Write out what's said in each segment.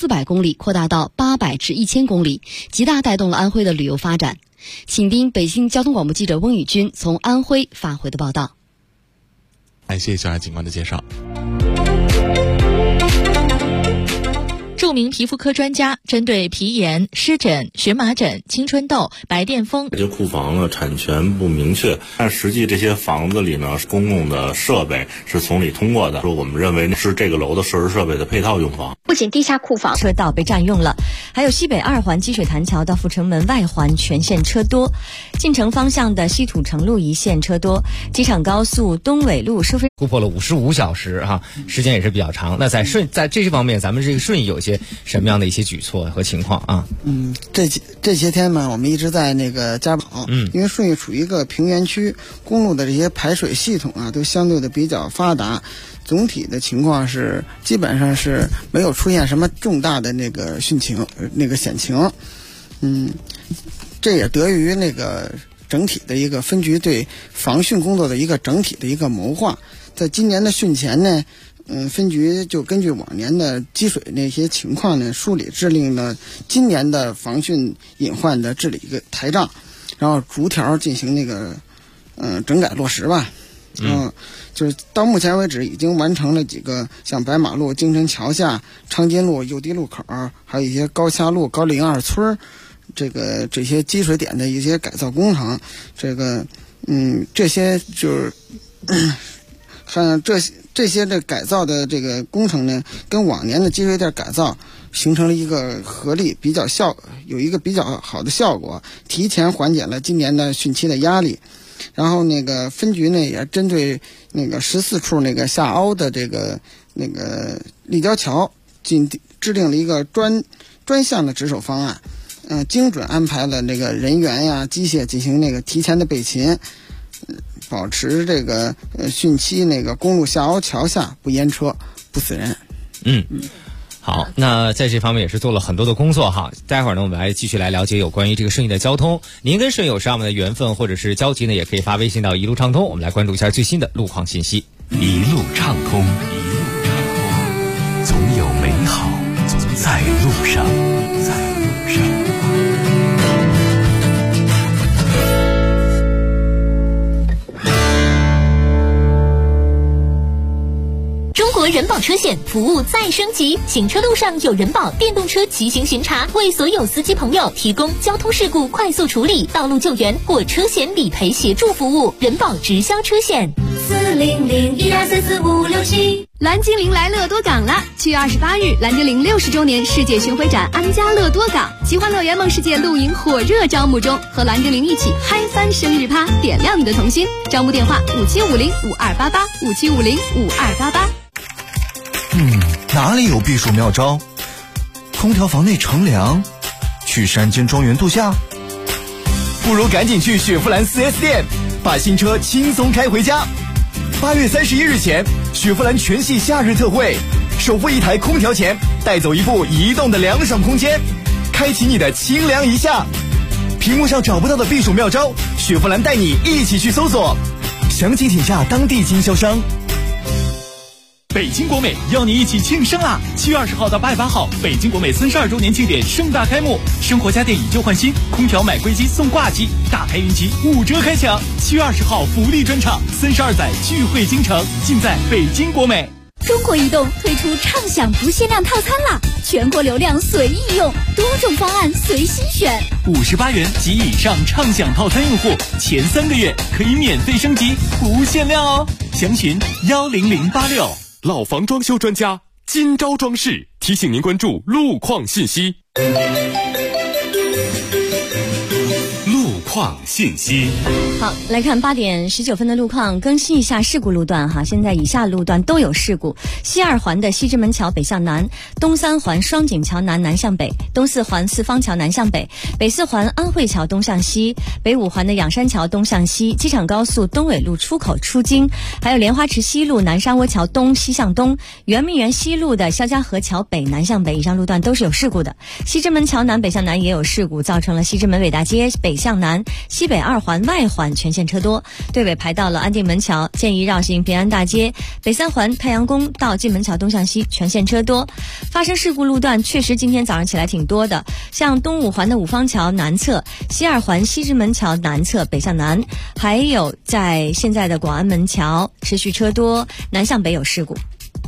400公里扩大到800至1000公里，极大带动了安徽的旅游发展。请听北京交通广播记者翁宇军从安徽发回的报道。 感谢小雅警官的介绍。 著名皮肤科专家针对皮炎、湿疹、荨麻疹、青春痘、白癜风， 这些库房呢产权不明确，但实际这些房子里呢，公共的设备是从里通过的，说我们认为是这个楼的设施设备的配套用房。 不仅地下库房车道被占用了，还有西北2环积水潭桥到阜成门外环全线车多，进城方向的西土城路一线车多，机场高速东纬路收费突破了55小时时间也是比较长。那在这些方面，咱们这个顺义有些什么样的一些举措和情况啊？ 这些天嘛，我们一直在那个加保，因为顺义处于一个平原区，公路的这些排水系统都相对的比较发达，总体的情况是基本上是没有出现什么重大的那个险情，这也得益于那个整体的一个分局对防汛工作的一个整体的一个谋划。在今年的汛前呢，分局就根据往年的积水那些情况呢，梳理制定了今年的防汛隐患的治理一个台账，然后逐条进行那个整改落实吧。就是到目前为止已经完成了几个像白马路、京城桥下、昌金路、右堤路口，还有一些高峡路、高陵2村这些积水点的一些改造工程。这些就是看这些的改造的这个工程呢，跟往年的积水点改造形成了一个合力，有一个比较好的效果，提前缓解了今年的汛期的压力。然后那个分局呢也针对那个14处那个下凹的那个立交桥制定了一个专项的值守方案，精准安排了那个人员呀、机械进行那个提前的备勤，保持这个汛期那个公路下凹桥下不淹车、不死人。 好，那在这方面也是做了很多的工作哈。待会儿呢，我们来继续来了解有关于这个顺义的交通。您跟顺义有什么样的缘分或者是交集呢？也可以发微信到一路畅通，我们来关注一下最新的路况信息。 一路畅通，总有美好在路上。 中国人保车险服务再升级，行车路上有人保电动车骑行巡查，为所有司机朋友提供交通事故快速处理、道路救援或车险理赔协助服务。人保直销车险40012445567。 蓝精灵来乐多港了！7月28日，蓝精灵60周年世界巡回展安家乐多港，奇幻乐园梦世界露营火热招募中，和蓝精灵一起嗨翻生日趴，点亮你的童心。招募电话57505288，57505288。 哪里有避暑妙招？空调房内乘凉，去山间庄园度假， 不如赶紧去雪佛兰 4S 店，把新车轻松开回家。8月31日前，雪佛兰全系夏日特惠，首付1台空调钱，带走一部移动的凉爽空间，开启你的清凉一夏。屏幕上找不到的避暑妙招，雪佛兰带你一起去搜索，详情请下当地经销商。 北京国美要你一起庆生啦！7月20号到8月8号，北京国美32周年庆典盛大开幕，生活家电以旧换新，空调买归机送挂机，大开云集5折开抢。7月20号福利专场，32载聚会京城，尽在北京国美。 中国移动推出畅享不限量套餐啦，全国流量随意用，多种方案随心选。 58元及以上畅享套餐用户，前3个月可以免费升级，不限量哦。详询10086。 老房装修专家金招装饰提醒您关注路况信息。路况信息。 好，来看8点19分的路况，更新一下事故路段哈。现在以下路段都有事故：西2环的西直门桥北向南，东3环双井桥南向北，东4环四方桥南向北，北4环安慧桥东向西，北5环的仰山桥东向西，机场高速东纬路出口出京，还有莲花池西路南沙窝桥东西向东，圆明园西路的肖家河桥北南向北，以上路段都是有事故的。西直门桥南北向南也有事故，造成了西直门伟大街北向南环、西北2环外环全线车多，队尾排到了安定门桥，建议绕行平安大街，北3环太阳宫到进门桥东向西全线车多。发生事故路段确实今天早上起来挺多的，像东5环的五方桥南侧、西2环西直门桥南侧北向南，还有在现在的广安门桥持续车多，南向北有事故。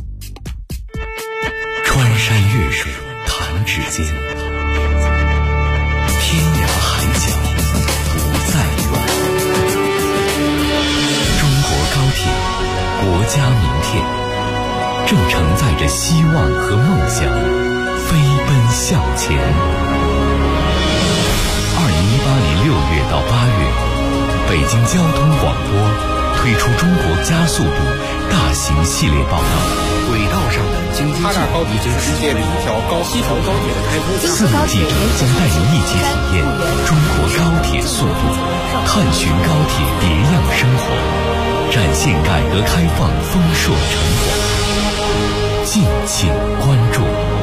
穿山越水弹指间，天涯海角不再远。中国高铁，国家名片，正承载着希望和梦想，飞奔向前。2018年6月到8月，北京交通广播推出中国加速度大型系列报道。轨道上的经济计划已经实现了一条高铁的开通。4名记者将带您一起体验中国高铁速度，探寻高铁别样生活，展现改革开放丰硕成果。敬请关注。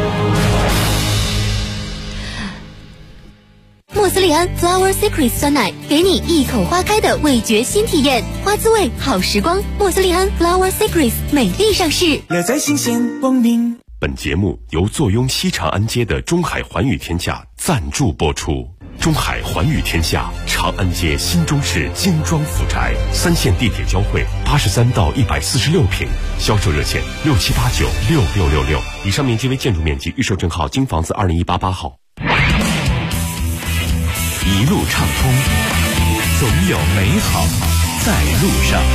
莫斯利安 Flower Secret 酸奶，给你一口花开的味觉新体验，花滋味好时光。莫斯利安 Flower Secret 美丽上市， 乐在新鲜光明。 本节目由坐拥西长安街的中海环宇天下赞助播出。中海环宇天下，长安街新中式精装府宅，3线地铁交汇，83到146平，销售热线67896666。以上面积为建筑面积，预售证号京房子2018-8号。 一路畅通，总有美好在路上。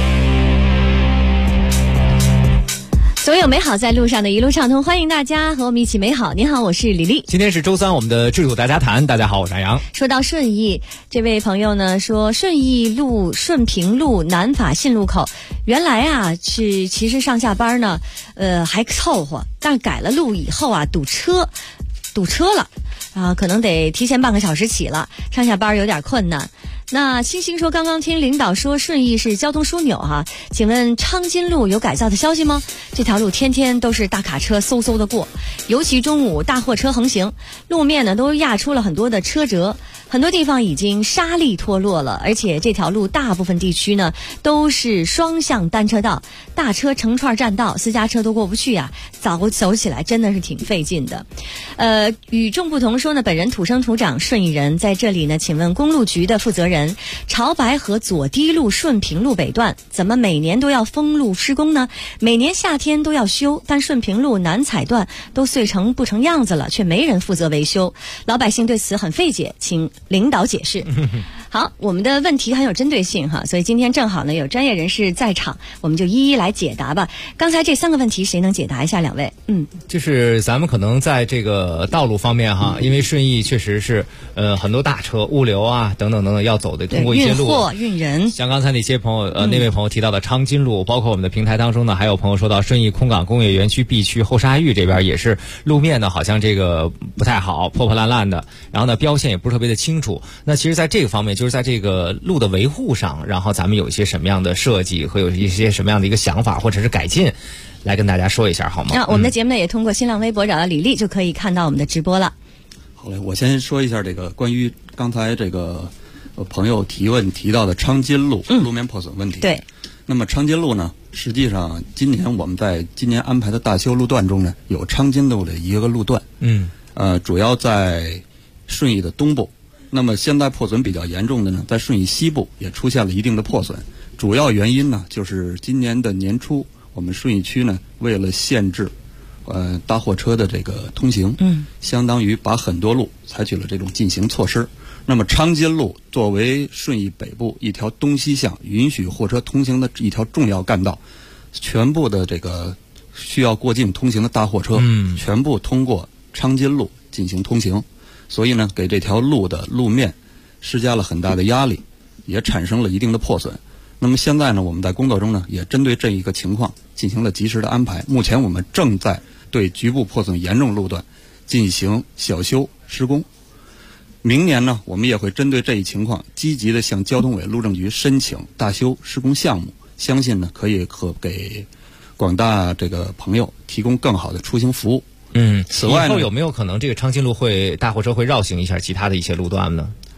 总有美好在路上的一路畅通，欢迎大家和我们一起美好。您好，我是李丽。 今天是周三，我们的智土大家谈。大家好，我是安阳。 说到顺义，这位朋友呢说，顺义路顺平路南法信路口，原来啊其实上下班呢，还凑合，但是改了路以后啊，堵车了。可能得提前半个小时起了，上下班有点困难。那星星说，刚刚听领导说顺义是交通枢纽哈，请问昌金路有改造的消息吗？这条路天天都是大卡车嗖嗖的过，尤其中午大货车横行，路面呢都压出了很多的车辙，很多地方已经沙砾脱落了，而且这条路大部分地区呢都是双向单车道，大车成串占道，私家车都过不去呀，走起来真的是挺费劲的。与众不同说呢，本人土生土长顺义人，在这里呢，请问公路局的负责人，潮白河左堤路顺平路北段怎么每年都要封路施工呢？每年夏天都要修，但顺平路南彩段都碎成不成样子了，却没人负责维修，老百姓对此很费解，请领导解释。好，我们的问题很有针对性哈，所以今天正好呢有专业人士在场，我们就一一来解答吧。刚才这3个问题谁能解答一下？2位。 就是咱们可能在这个道路方面哈，因为顺义确实是很多大车物流啊等等要走的，通过一些路， 运货运人。 像刚才那些朋友那位朋友提到的昌金路，包括我们的平台当中呢，还有朋友说到顺义空港工业园区 B 区后沙峪这边也是路面呢好像这个不太好，破破烂烂的，然后呢标线也不是特别的清楚。那其实在这个方面，就是在这个路的维护上，然后咱们有一些什么样的设计和有一些什么样的一个想法或者是改进，来跟大家说一下好吗？ 那我们的节目呢也通过新浪微博找到李丽，就可以看到我们的直播了。 好嘞，我先说一下这个关于刚才这个朋友提到的昌金路路面破损问题。 对。 那么昌金路呢，实际上今年我们在今年安排的大修路段中呢，有昌金路的一个路段。主要在顺义的东部。那么现在破损比较严重的呢，在顺义西部也出现了一定的破损。主要原因呢，就是今年的年初，我们顺义区呢为了限制大货车的这个通行，相当于把很多路采取了这种禁行措施。那么昌金路作为顺义北部一条东西向允许货车通行的一条重要干道，全部的这个需要过境通行的大货车，全部通过昌金路进行通行，所以呢，给这条路的路面施加了很大的压力，也产生了一定的破损。那么现在呢，我们在工作中呢，也针对这一个情况进行了及时的安排。目前我们正在对局部破损严重路段进行小修施工。明年呢，我们也会针对这一情况积极的向交通委路政局申请大修施工项目，相信呢可给广大这个朋友提供更好的出行服务。此外呢， 以后有没有可能这个昌金路大货车会绕行一下其他的一些路段呢？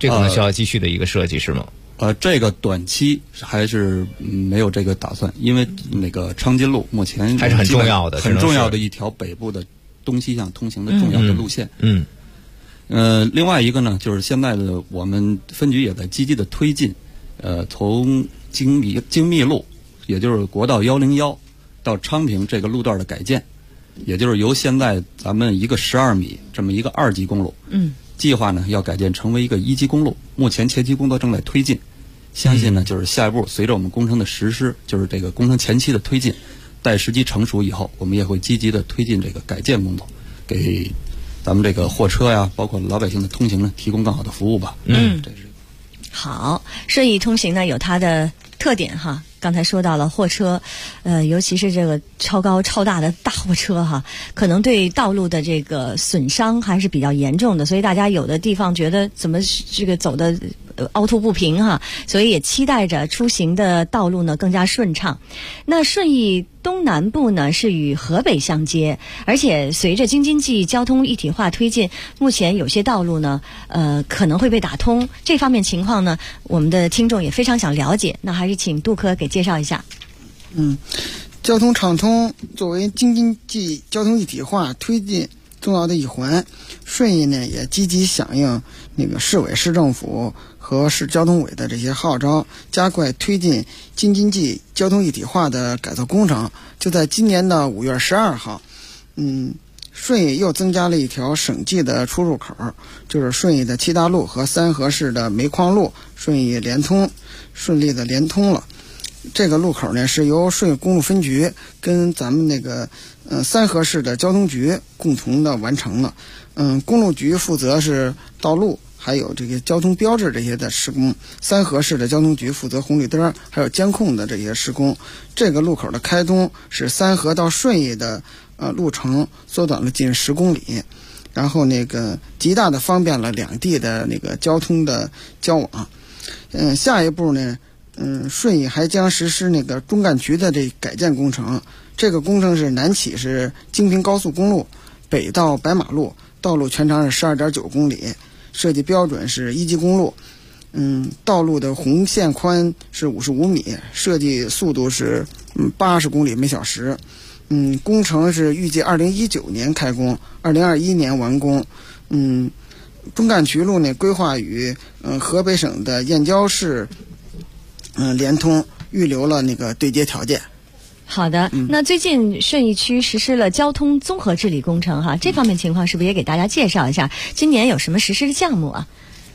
这可能需要继续的一个设计是吗？ 这个短期还是没有这个打算，因为那个昌金路目前还是很重要的， 很重要的一条北部的东西向通行的重要的路线。另外一个呢，就是现在的我们分局也在积极的推进，从精密路，也就是国道101到昌平这个路段的改建，也就是由现在咱们一个12米这么一个2级公路，计划呢要改建成为一个1级公路，目前前期工作正在推进。相信呢，就是下一步随着我们工程的实施，就是这个工程前期的推进，待时机成熟以后，我们也会积极的推进这个改建工作，给咱们这个货车呀，包括老百姓的通行呢，提供更好的服务吧。这是好。顺义通行呢有它的特点哈，刚才说到了货车，尤其是这个超高超大的大货车哈，可能对道路的这个损伤还是比较严重的，所以大家有的地方觉得怎么这个走的凹凸不平哈，所以也期待着出行的道路呢更加顺畅。那顺义东南部呢是与河北相接，而且随着京津冀交通一体化推进，目前有些道路呢可能会被打通，这方面情况呢我们的听众也非常想了解，那还是请杜科给介绍一下。 交通畅通作为京津冀交通一体化推进重要的一环，顺义呢也积极响应那个市委市政府和市交通委的这些号召，加快推进京津冀交通一体化的改造工程。就在今年的5月12号，顺义又增加了一条省际的出入口，就是顺义的七大路和三河市的煤矿路顺利的连通了。这个路口呢是由顺义公路分局跟咱们那个三河市的交通局共同的完成了。公路局负责是道路还有这个交通标志这些的施工，三河市的交通局负责红绿灯还有监控的这些施工。这个路口的开通使三河到顺义的路程缩短了近10公里，然后那个极大的方便了两地的那个交通的交往。下一步呢，顺义还将实施那个中干渠的这改建工程。这个工程是南起是京平高速公路，北到白马路，道路全长是12.9公里，设计标准是1级公路。道路的红线宽是55米，设计速度是80公里每小时。工程是预计2019年开工，2021年完工。中干渠路呢规划与河北省的燕郊市联通，预留了那个对接条件。 好的，那最近顺义区实施了交通综合治理工程哈，这方面情况是不是也给大家介绍一下？今年有什么实施的项目啊？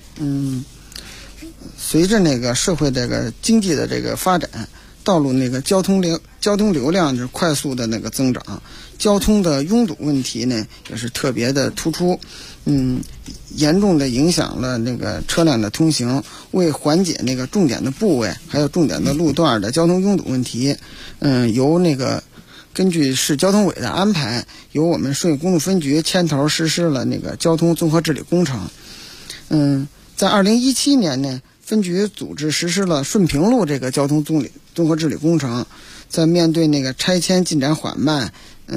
随着那个社会这个经济的这个发展，道路那个交通流量是快速的那个增长，交通的拥堵问题呢也是特别的突出，严重的影响了那个车辆的通行。为缓解那个重点的部位还有重点的路段的交通拥堵问题，由那个根据市交通委的安排，由我们顺义公路分局牵头实施了那个交通综合治理工程。在2017年呢，分局组织实施了顺平路这个交通综合治理工程。在面对那个拆迁进展缓慢，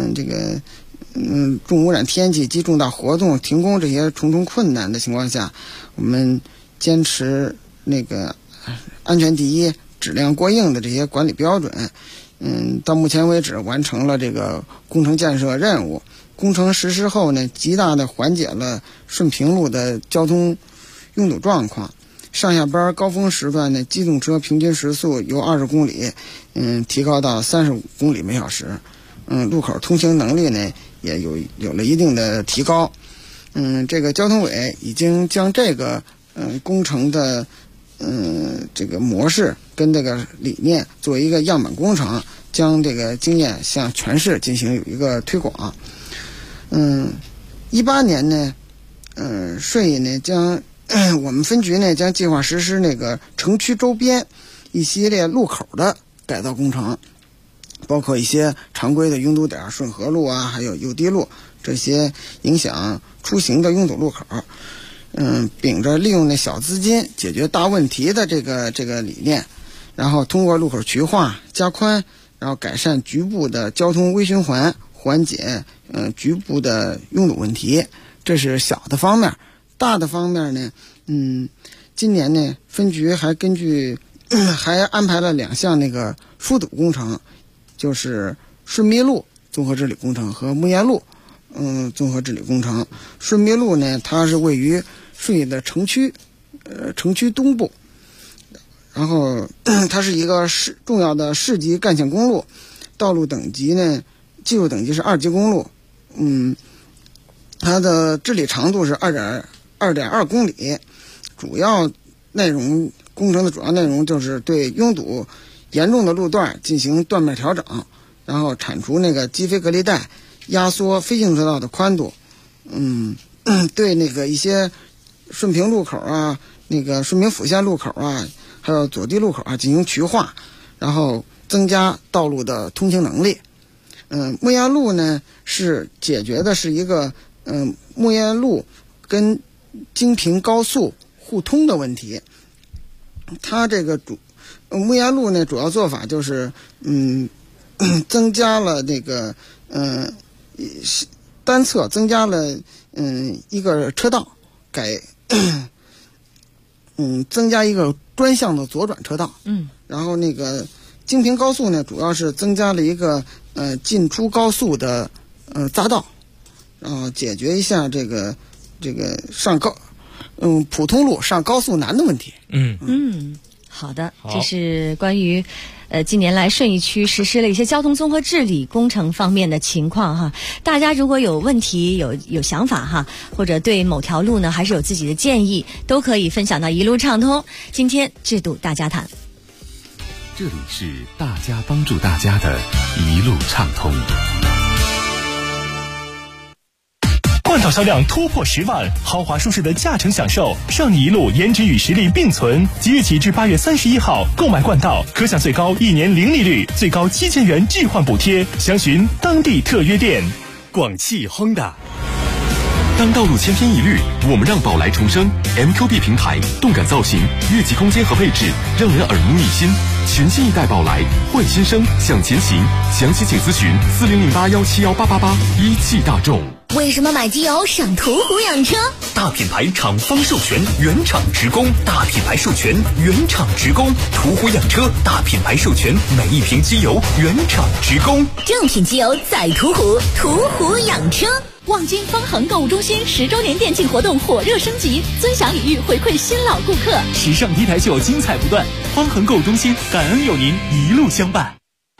重污染天气及重大活动停工这些重重困难的情况下，我们坚持那个安全第一、质量过硬的这些管理标准。到目前为止完成了这个工程建设任务。工程实施后呢，极大的缓解了顺平路的交通拥堵状况。上下班高峰时段呢，机动车平均时速由20公里，提高到35公里每小时。路口通行能力呢，也有了一定的提高。这个交通委已经将这个工程的这个模式跟这个理念作为一个样板工程，将这个经验向全市进行有一个推广。18年呢，顺义呢我们分局呢将计划实施那个城区周边一系列路口的改造工程，包括一些常规的拥堵点，顺河路啊，还有右堤路这些影响出行的拥堵路口。秉着利用那小资金解决大问题的这个理念，然后通过路口渠化加宽，然后改善局部的交通微循环，缓解局部的拥堵问题。这是小的方面。大的方面呢， 今年呢，分局还还安排了2项那个疏堵工程，就是顺密路综合治理工程和木堰路综合治理工程。顺密路呢，它是位于顺义的城区东部，然后它是一个重要的市级干线公路，道路等级呢，技术等级是2级公路。它的治理长度是2.2公里，工程的主要内容就是对拥堵严重的路段进行断面调整，然后铲除那个机飞隔离带，压缩非行车道的宽度，对那个一些顺平路口啊、那个顺平辅线路口啊，还有左地路口啊进行渠化，然后增加道路的通行能力。木堰路呢是解决的是一个木堰路跟京平高速互通的问题。它这个木堰路呢主要做法就是增加了那个单侧增加了一个车道，增加一个专项的左转车道。然后那个京平高速呢主要是增加了一个进出高速的匝道，然后解决一下这个普通路上高速难的问题。 好的，这是关于近年来顺义区实施了一些交通综合治理工程方面的情况哈。大家如果有问题有想法哈，或者对某条路呢还是有自己的建议，都可以分享到一路畅通。今天制度大家谈， 这里是大家帮助大家的一路畅通。 冠道销量突破10万，豪华舒适的驾乘享受，让你一路颜值与实力并存。即日起至8月31号，购买冠道可享最高1年零利率，最高7000元置换补贴。详询当地特约店。 广汽Honda。当道路千篇一律，我们让宝来重生。MQB 平台，动感造型，越级空间和配置，让人耳目一新。全新一代宝来，换新生，向前行。详细请咨询4008171888。一汽大众。 为什么买机油上途虎养车？ 大品牌厂方授权，原厂直供。大品牌授权，原厂直供。途虎养车，大品牌授权，每一瓶机油原厂直供。 正品机油在途虎，途虎养车。 望京方恒购物中心10周年店庆活动火热升级，尊享礼遇回馈新老顾客， 时尚 T 台秀精彩不断。方恒购物中心感恩有您一路相伴。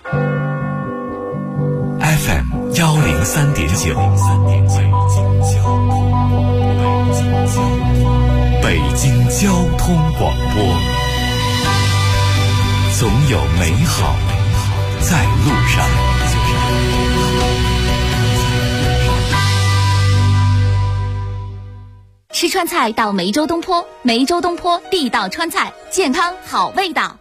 FM 103.9，北京交通广播，总有美好在路上。 吃川菜到梅州东坡，梅州东坡地道川菜，健康好味道。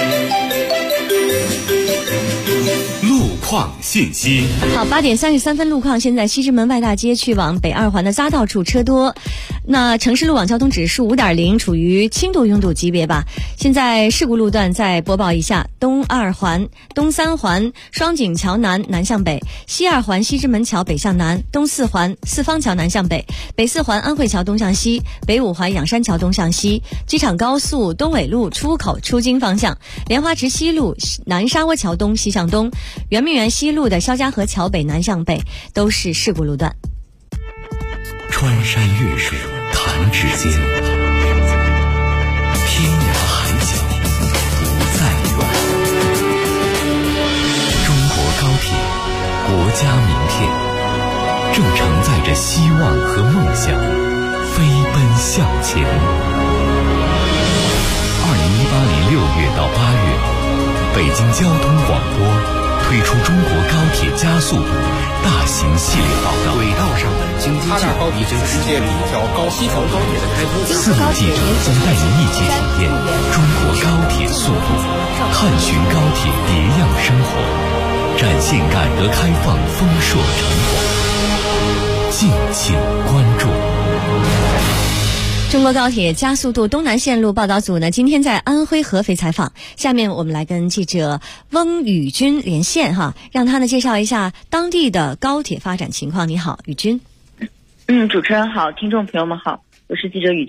路况信息。 好，8点33分路况，现在西直门外大街去往北2环的匝道处车多。那城市路网交通指数5.0，处于轻度拥堵级别吧。现在事故路段再播报一下：东2环、东3环双井桥南南向北，西2环西直门桥北向南，东4环四方桥南向北，北4环安慧桥东向西，北5环仰山桥东向西，机场高速东纬路出口出京方向，莲花池西路南沙窝桥东西向东，圆明园西路的肖家河桥北南向北都是事故路段。 穿山越水弹指间，天涯海角不再远。中国高铁，国家名片，正承载着希望和梦想，飞奔向前。2018年6月到8月，北京交通广播推出中国高铁加速度大型系列报道。 轨道上的经济计划已经世界里条西条高铁的开通。 4路记者将带您一起体验中国高铁速度，探寻高铁别样生活，展现改革开放丰硕成果。敬请关注。 中国高铁加速度东南线路报道组呢，今天在安徽合肥采访。下面我们来跟记者翁宇军连线哈，让他呢介绍一下当地的高铁发展情况。你好，宇军。 主持人好，听众朋友们好，我是记者宇军。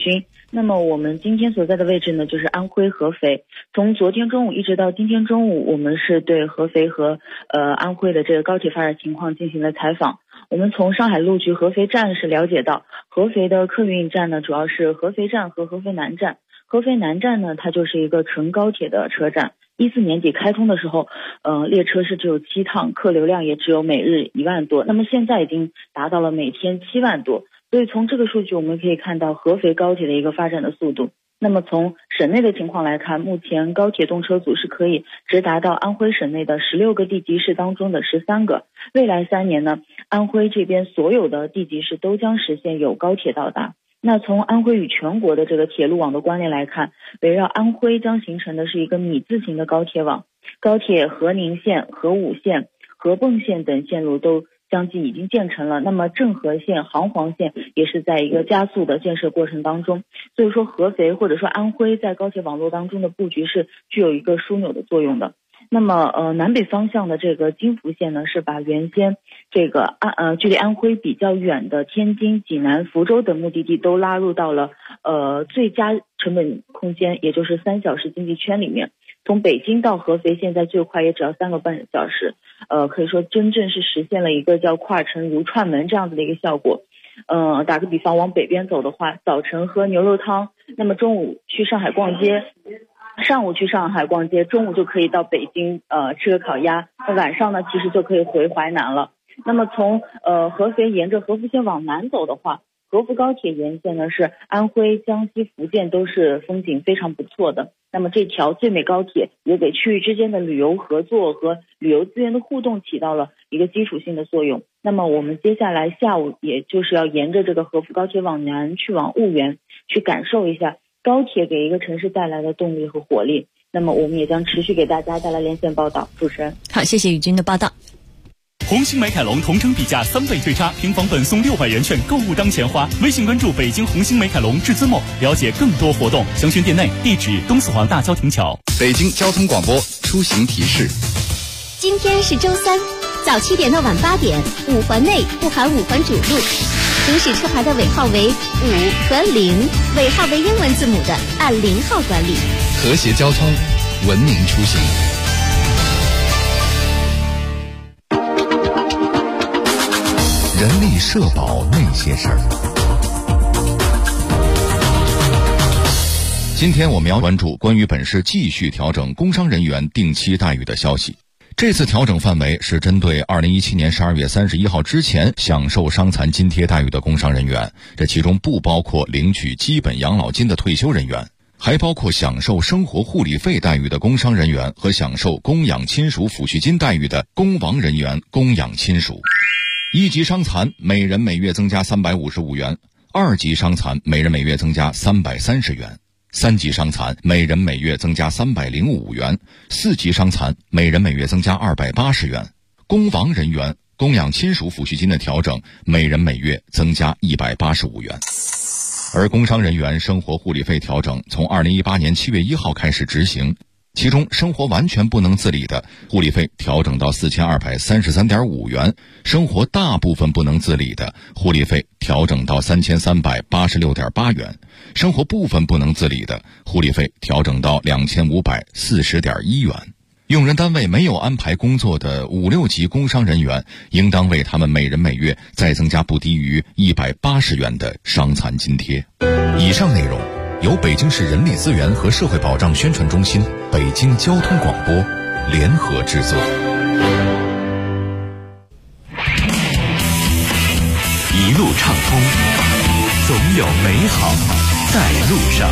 那么我们今天所在的位置呢，就是安徽合肥。从昨天中午一直到今天中午，我们是对合肥和安徽的这个高铁发展情况进行了采访。我们从上海路局合肥站是了解到，合肥的客运站呢，主要是合肥站和合肥南站。合肥南站呢，它就是一个纯高铁的车站。14年底开通的时候，列车是只有7趟，客流量也只有每日1万多。那么现在已经达到了每天7万多。所以从这个数据我们可以看到合肥高铁的一个发展的速度。那么从省内的情况来看，目前高铁动车组是可以直达到安徽省内的16个地级市当中的13个。未来3年呢，安徽这边所有的地级市都将实现有高铁到达。那从安徽与全国的这个铁路网的关联来看，围绕安徽将形成的是一个米字形的高铁网，高铁合宁线、合武线、合泵线等线路都相继已经建成了，那么郑和线、杭黄线也是在一个加速的建设过程当中。所以说合肥或者说安徽在高铁网络当中的布局是具有一个枢纽的作用的。那么南北方向的这个京福线呢，是把原先这个距离安徽比较远的天津、济南、福州等目的地都拉入到了最佳成本空间，也就是3小时经济圈里面。从北京到合肥现在最快也只要3个半小时，可以说真正是实现了一个叫跨城如串门这样子的一个效果。打个比方，往北边走的话，早晨喝牛肉汤，那么中午去上海逛街，上午去上海逛街，中午就可以到北京吃个烤鸭，那晚上呢其实就可以回淮南了。那么从合肥沿着合福线往南走的话，合福高铁沿线呢是安徽、江西、福建都是风景非常不错的。那么这条最美高铁也给区域之间的旅游合作和旅游资源的互动起到了一个基础性的作用。那么我们接下来下午也就是要沿着这个合福高铁往南去往婺源，去感受一下高铁给一个城市带来的动力和活力。那么我们也将持续给大家带来连线报道。主持人， 好，谢谢宇军的报道。 红星美凯龙同城比价3倍对差，平房本送600元券，购物当钱花。微信关注北京红星美凯龙至尊某，了解更多活动。详询店内，地址东四环大交亭桥。 北京交通广播出行提示： 今天是周3，早7点到晚8点，5环内不含5环主路，行驶车牌的尾号为5和0，尾号为英文字母的按0号管理。 和谐交通，文明出行。人力社保那些事儿。今天我们要关注关于本市继续调整工伤人员定期待遇的消息。这次调整范围是针对2017年12月31号之前享受伤残津贴待遇的工伤人员，这其中不包括领取基本养老金的退休人员，还包括享受生活护理费待遇的工伤人员和享受供养亲属抚恤金待遇的工亡人员供养亲属。1级伤残每人每月增加355元，2级伤残每人每月增加330元，3级伤残每人每月增加305元，4级伤残每人每月增加280元。工亡人员供养亲属抚恤金的调整，每人每月增加185元。而工伤人员生活护理费调整从2018年7月1号开始执行，其中生活完全不能自理的护理费调整到4233.5元，生活大部分不能自理的护理费调整到3386.8元，生活部分不能自理的护理费调整到2540.1元。用人单位没有安排工作的5、6级工伤人员，应当为他们每人每月再增加不低于180元的伤残津贴。以上内容由北京市人力资源和社会保障宣传中心、北京交通广播联合制作。 一路畅通，总有美好在路上。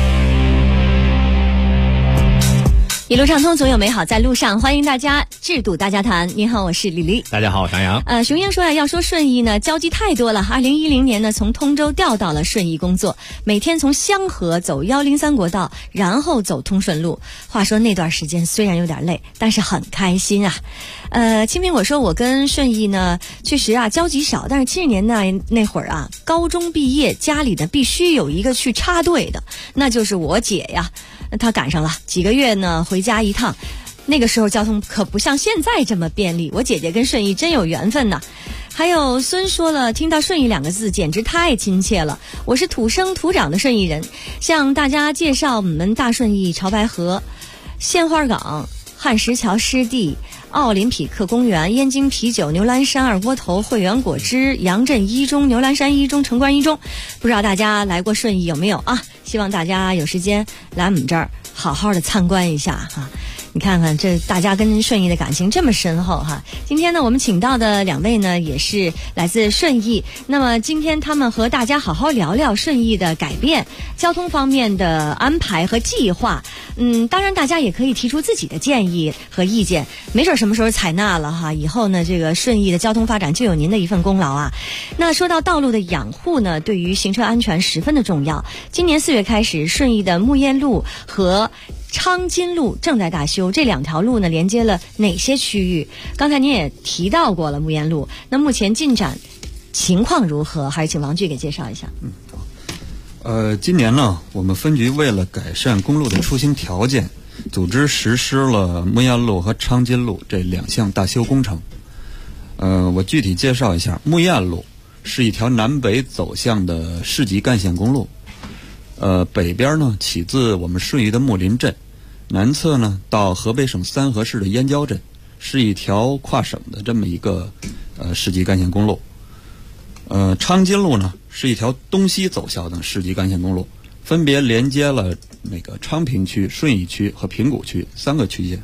一路畅通，总有美好在路上。欢迎大家制度大家谈。您好，我是李丽。 大家好，我是杨洋。 熊英说呀，要说顺义呢，交集太多了。2010年呢，从通州调到了顺义工作，每天从香河走103国道，然后走通顺路。话说那段时间虽然有点累，但是很开心啊。清明我说我跟顺义呢，确实啊交集少，但是70年代那会儿啊，高中毕业家里呢必须有一个去插队的，那就是我姐呀。她赶上了，几个月呢回家一趟。那个时候交通可不像现在这么便利，我姐姐跟顺义真有缘分呐。 还有孙说了，听到顺义2个字简直太亲切了。我是土生土长的顺义人，向大家介绍我们大顺义潮白河、鲜花港、汉石桥湿地、奥林匹克公园、燕京啤酒、牛栏山二锅头、汇源果汁、杨镇一中、牛栏山一中、城关一中。不知道大家来过顺义有没有啊？希望大家有时间来我们这儿好好的参观一下哈。你看看这大家跟顺义的感情这么深厚哈。今天呢，我们请到的2位呢也是来自顺义，那么今天他们和大家好好聊聊顺义的改变、交通方面的安排和计划。当然大家也可以提出自己的建议和意见，没准什么时候采纳了哈，以后呢这个顺义的交通发展就有您的一份功劳啊。那说到道路的养护呢，对于行车安全十分的重要。今年4月开始，顺义的木雁路和昌金路正在大修，这2条路呢连接了哪些区域？刚才您也提到过了木雁路，那目前进展情况如何？还是请王局给介绍一下。 今年呢，我们分局为了改善公路的出行条件，组织实施了木雁路和昌金路这2项大修工程。我具体介绍一下，木雁路是一条南北走向的市级干线公路。北边呢起自我们顺义的木林镇，南侧呢到河北省三河市的燕郊镇，是一条跨省的这么一个市级干线公路。昌金路呢是一条东西走向的市级干线公路，分别连接了那个昌平区、顺义区和平谷区3个区间。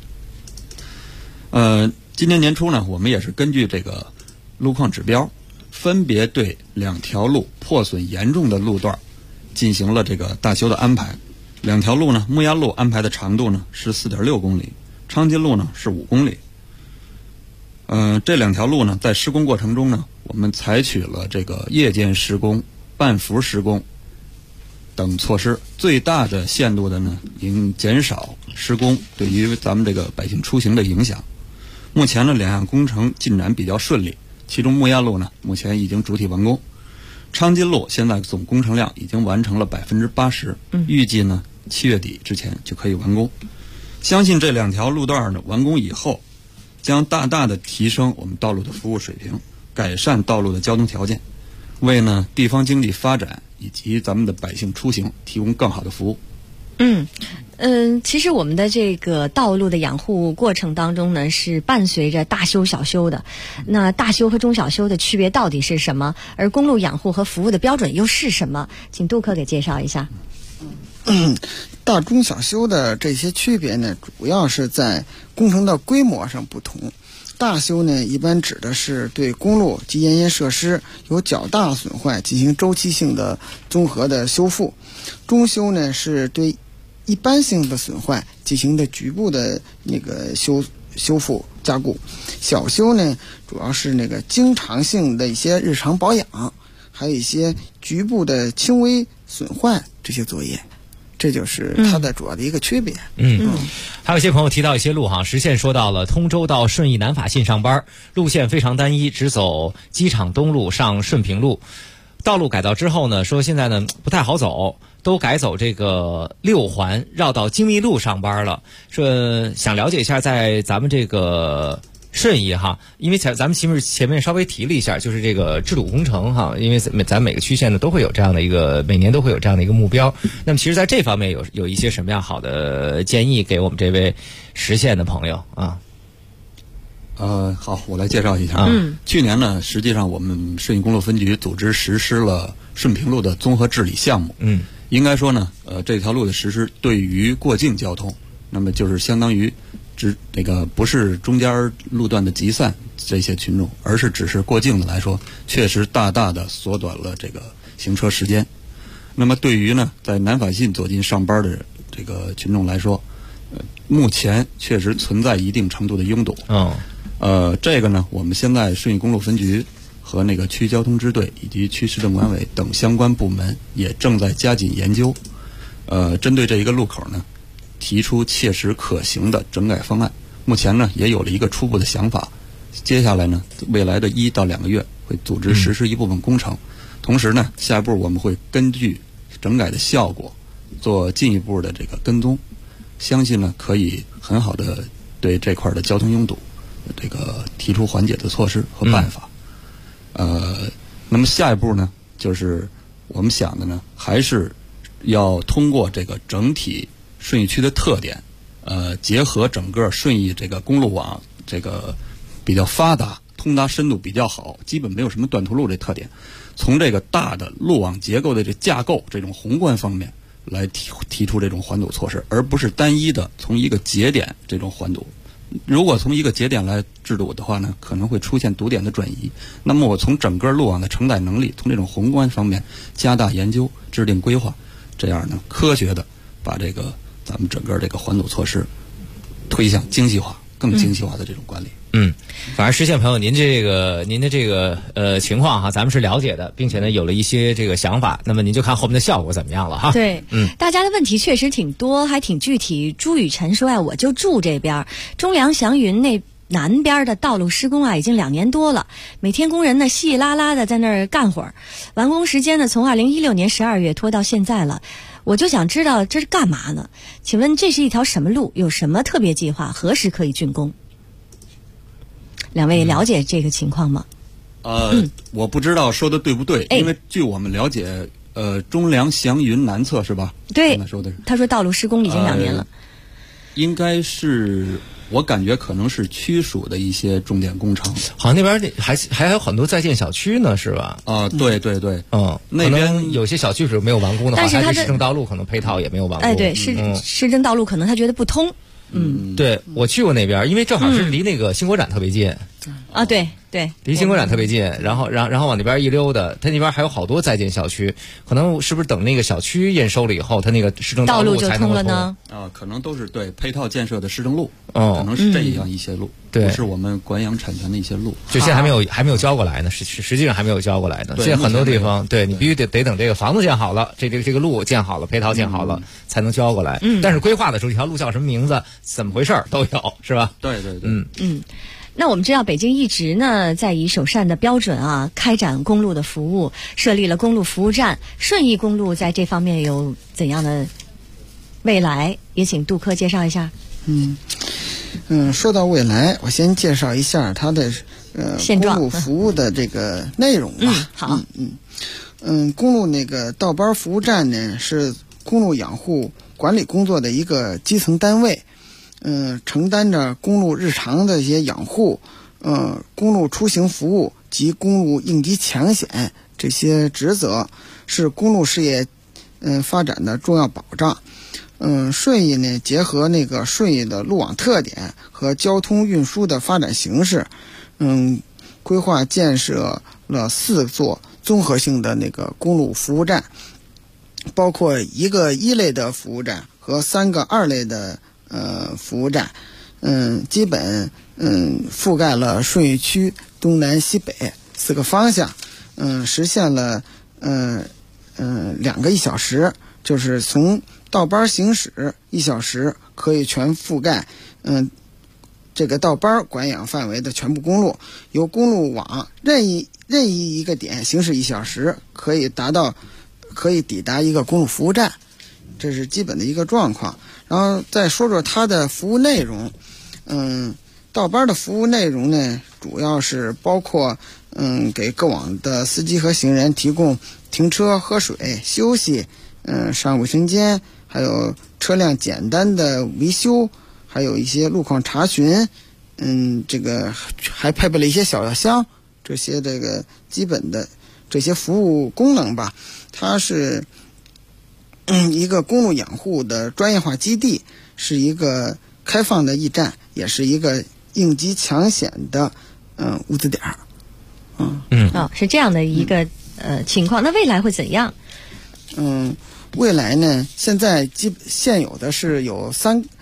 今年年初呢，我们也是根据这个路况指标，分别对2条路破损严重的路段进行了这个大修的安排。2条路呢，木雁路安排的长度呢是 4.6 公里，昌金路呢是5公里。这2条路呢，在施工过程中呢，我们采取了这个夜间施工、半幅施工等措施，最大的限度的呢，应减少施工对于咱们这个百姓出行的影响。目前呢，2项工程进展比较顺利，其中木雁路呢，目前已经主体完工。昌金路现在总工程量已经完成了80%，预计呢7月底之前就可以完工。相信这2条路段呢完工以后，将大大的提升我们道路的服务水平，改善道路的交通条件，为呢地方经济发展以及咱们的百姓出行提供更好的服务。 其实我们的这个道路的养护过程当中呢，是伴随着大修小修的。那大修和中小修的区别到底是什么？而公路养护和服务的标准又是什么？请杜克给介绍一下。 大中小修的这些区别呢，主要是在工程的规模上不同。大修呢，一般指的是对公路及沿线设施有较大损坏进行周期性的综合的修复。中修呢，是对一般性的损坏进行的局部的那个修复加固。小修呢，主要是那个经常性的一些日常保养，还有一些局部的轻微损坏这些作业。这就是它的主要的一个区别。 还有一些朋友提到一些路哈，实线说到了通州到顺义南法信上班，路线非常单一，只走机场东路上顺平路。道路改造之后呢，说现在呢不太好走，都改走这个6环，绕到精密路上班了。说想了解一下，在咱们这个顺义哈，因为咱们其实前面稍微提了一下，就是这个治堵工程哈，因为咱每个区县呢都会有这样的一个，每年都会有这样的一个目标。那么其实在这方面有一些什么样好的建议给我们这位实县的朋友啊？ 好，我来介绍一下。去年呢，实际上我们顺义公路分局组织实施了顺平路的综合治理项目。应该说呢，这条路的实施对于过境交通，那么就是相当于这个不是中间路段的集散这些群众，而是只是过境的来说，确实大大的缩短了这个行车时间。那么对于呢在南法信走进上班的这个群众来说，目前确实存在一定程度的拥堵。这个呢，我们现在顺义公路分局和那个区交通支队以及区市政管委等相关部门也正在加紧研究，针对这一个路口呢，提出切实可行的整改方案。目前呢，也有了一个初步的想法。接下来呢，未来的1到2个月会组织实施一部分工程，同时呢，下一步我们会根据整改的效果做进一步的这个跟踪，相信呢可以很好的对这块的交通拥堵这个提出缓解的措施和办法。 那么下一步呢，就是我们想的呢，还是要通过这个整体顺义区的特点，结合整个顺义这个公路网这个比较发达，通达深度比较好，基本没有什么断头路这特点，从这个大的路网结构的这架构这种宏观方面来提出这种环堵措施，而不是单一的从一个节点这种环堵。如果从一个节点来制堵的话呢，可能会出现堵点的转移。那么我从整个路网的承载能力，从这种宏观方面加大研究、制定规划，这样呢，科学的把这个咱们整个这个环堵措施推向精细化、更精细化的这种管理。 反正实现朋友，您的这个情况哈，咱们是了解的，并且呢有了一些这个想法，那么您就看后面的效果怎么样了哈。 对，大家的问题确实挺多，还挺具体。朱雨辰说我就住这边，中粮祥云那南边的道路施工已经2年多了，每天工人呢稀拉拉的在那儿干活，完工时间呢从2016年12月拖到现在了。我就想知道这是干嘛呢？请问这是一条什么路？有什么特别计划？何时可以竣工？两位了解这个情况吗？ 我不知道说的对不对，因为据我们了解，中粮祥云南侧是吧？ 对， 说的是他说道路施工已经2年了， 应该是我感觉可能是区属的一些重点工程， 好像那边还有很多在建小区呢，是吧？ 对对对， 那边有些小区是没有完工的话， 但是它的市政道路可能配套也没有完工。 对，市政道路可能他觉得不通。 对，我去过那边，因为正好是离那个新国展特别近。 对， 离新国展特别近，然后往那边一溜达，它那边还有好多在建小区，可能是不是等那个小区验收了以后，它那个市政道路才能通了呢？ 可能都是对配套建设的市政路，可能是这样一些路， 对， 不是我们管养产权的一些路， 就现在还没有交过来呢，实际上还没有交过来呢。现在很多地方，对你必须得等这个房子建好了，这个路建好了，配套建好了，才能交过来。但是规划的时候，这条路叫什么名字，怎么回事都有，是吧？ 对， 那我们知道北京一直呢在以首善的标准开展公路的服务，设立了公路服务站。顺义公路在这方面有怎样的未来？也请杜科介绍一下。 说到未来，我先介绍一下它的现状公路服务的这个内容吧。 好。 公路那个道班服务站呢是公路养护管理工作的一个基层单位。承担着公路日常的一些养护，公路出行服务及公路应急抢险这些职责，是公路事业发展的重要保障。顺义呢，结合那个顺义的路网特点和交通运输的发展形势，规划建设了4座综合性的那个公路服务站，包括1个1类的服务站和3个2类的服务站，基本覆盖了顺义区东南西北4个方向，实现了2个1小时，就是从道班行驶1小时可以全覆盖这个道班管养范围的全部公路，由公路网任意一个点行驶1小时，可以抵达一个公路服务站，这是基本的一个状况。然后再说说它的服务内容，道班的服务内容呢，主要是包括给各网的司机和行人提供停车、喝水、休息，上卫生间，还有车辆简单的维修，还有一些路况查询，这个还配备了一些小药箱，这些这个基本的这些服务功能吧。它是一个公路养护的专业化基地，是一个开放的驿站，也是一个应急抢险的物资点。 是这样的一个情况。那未来会怎样？ 未来呢，现在现有的是有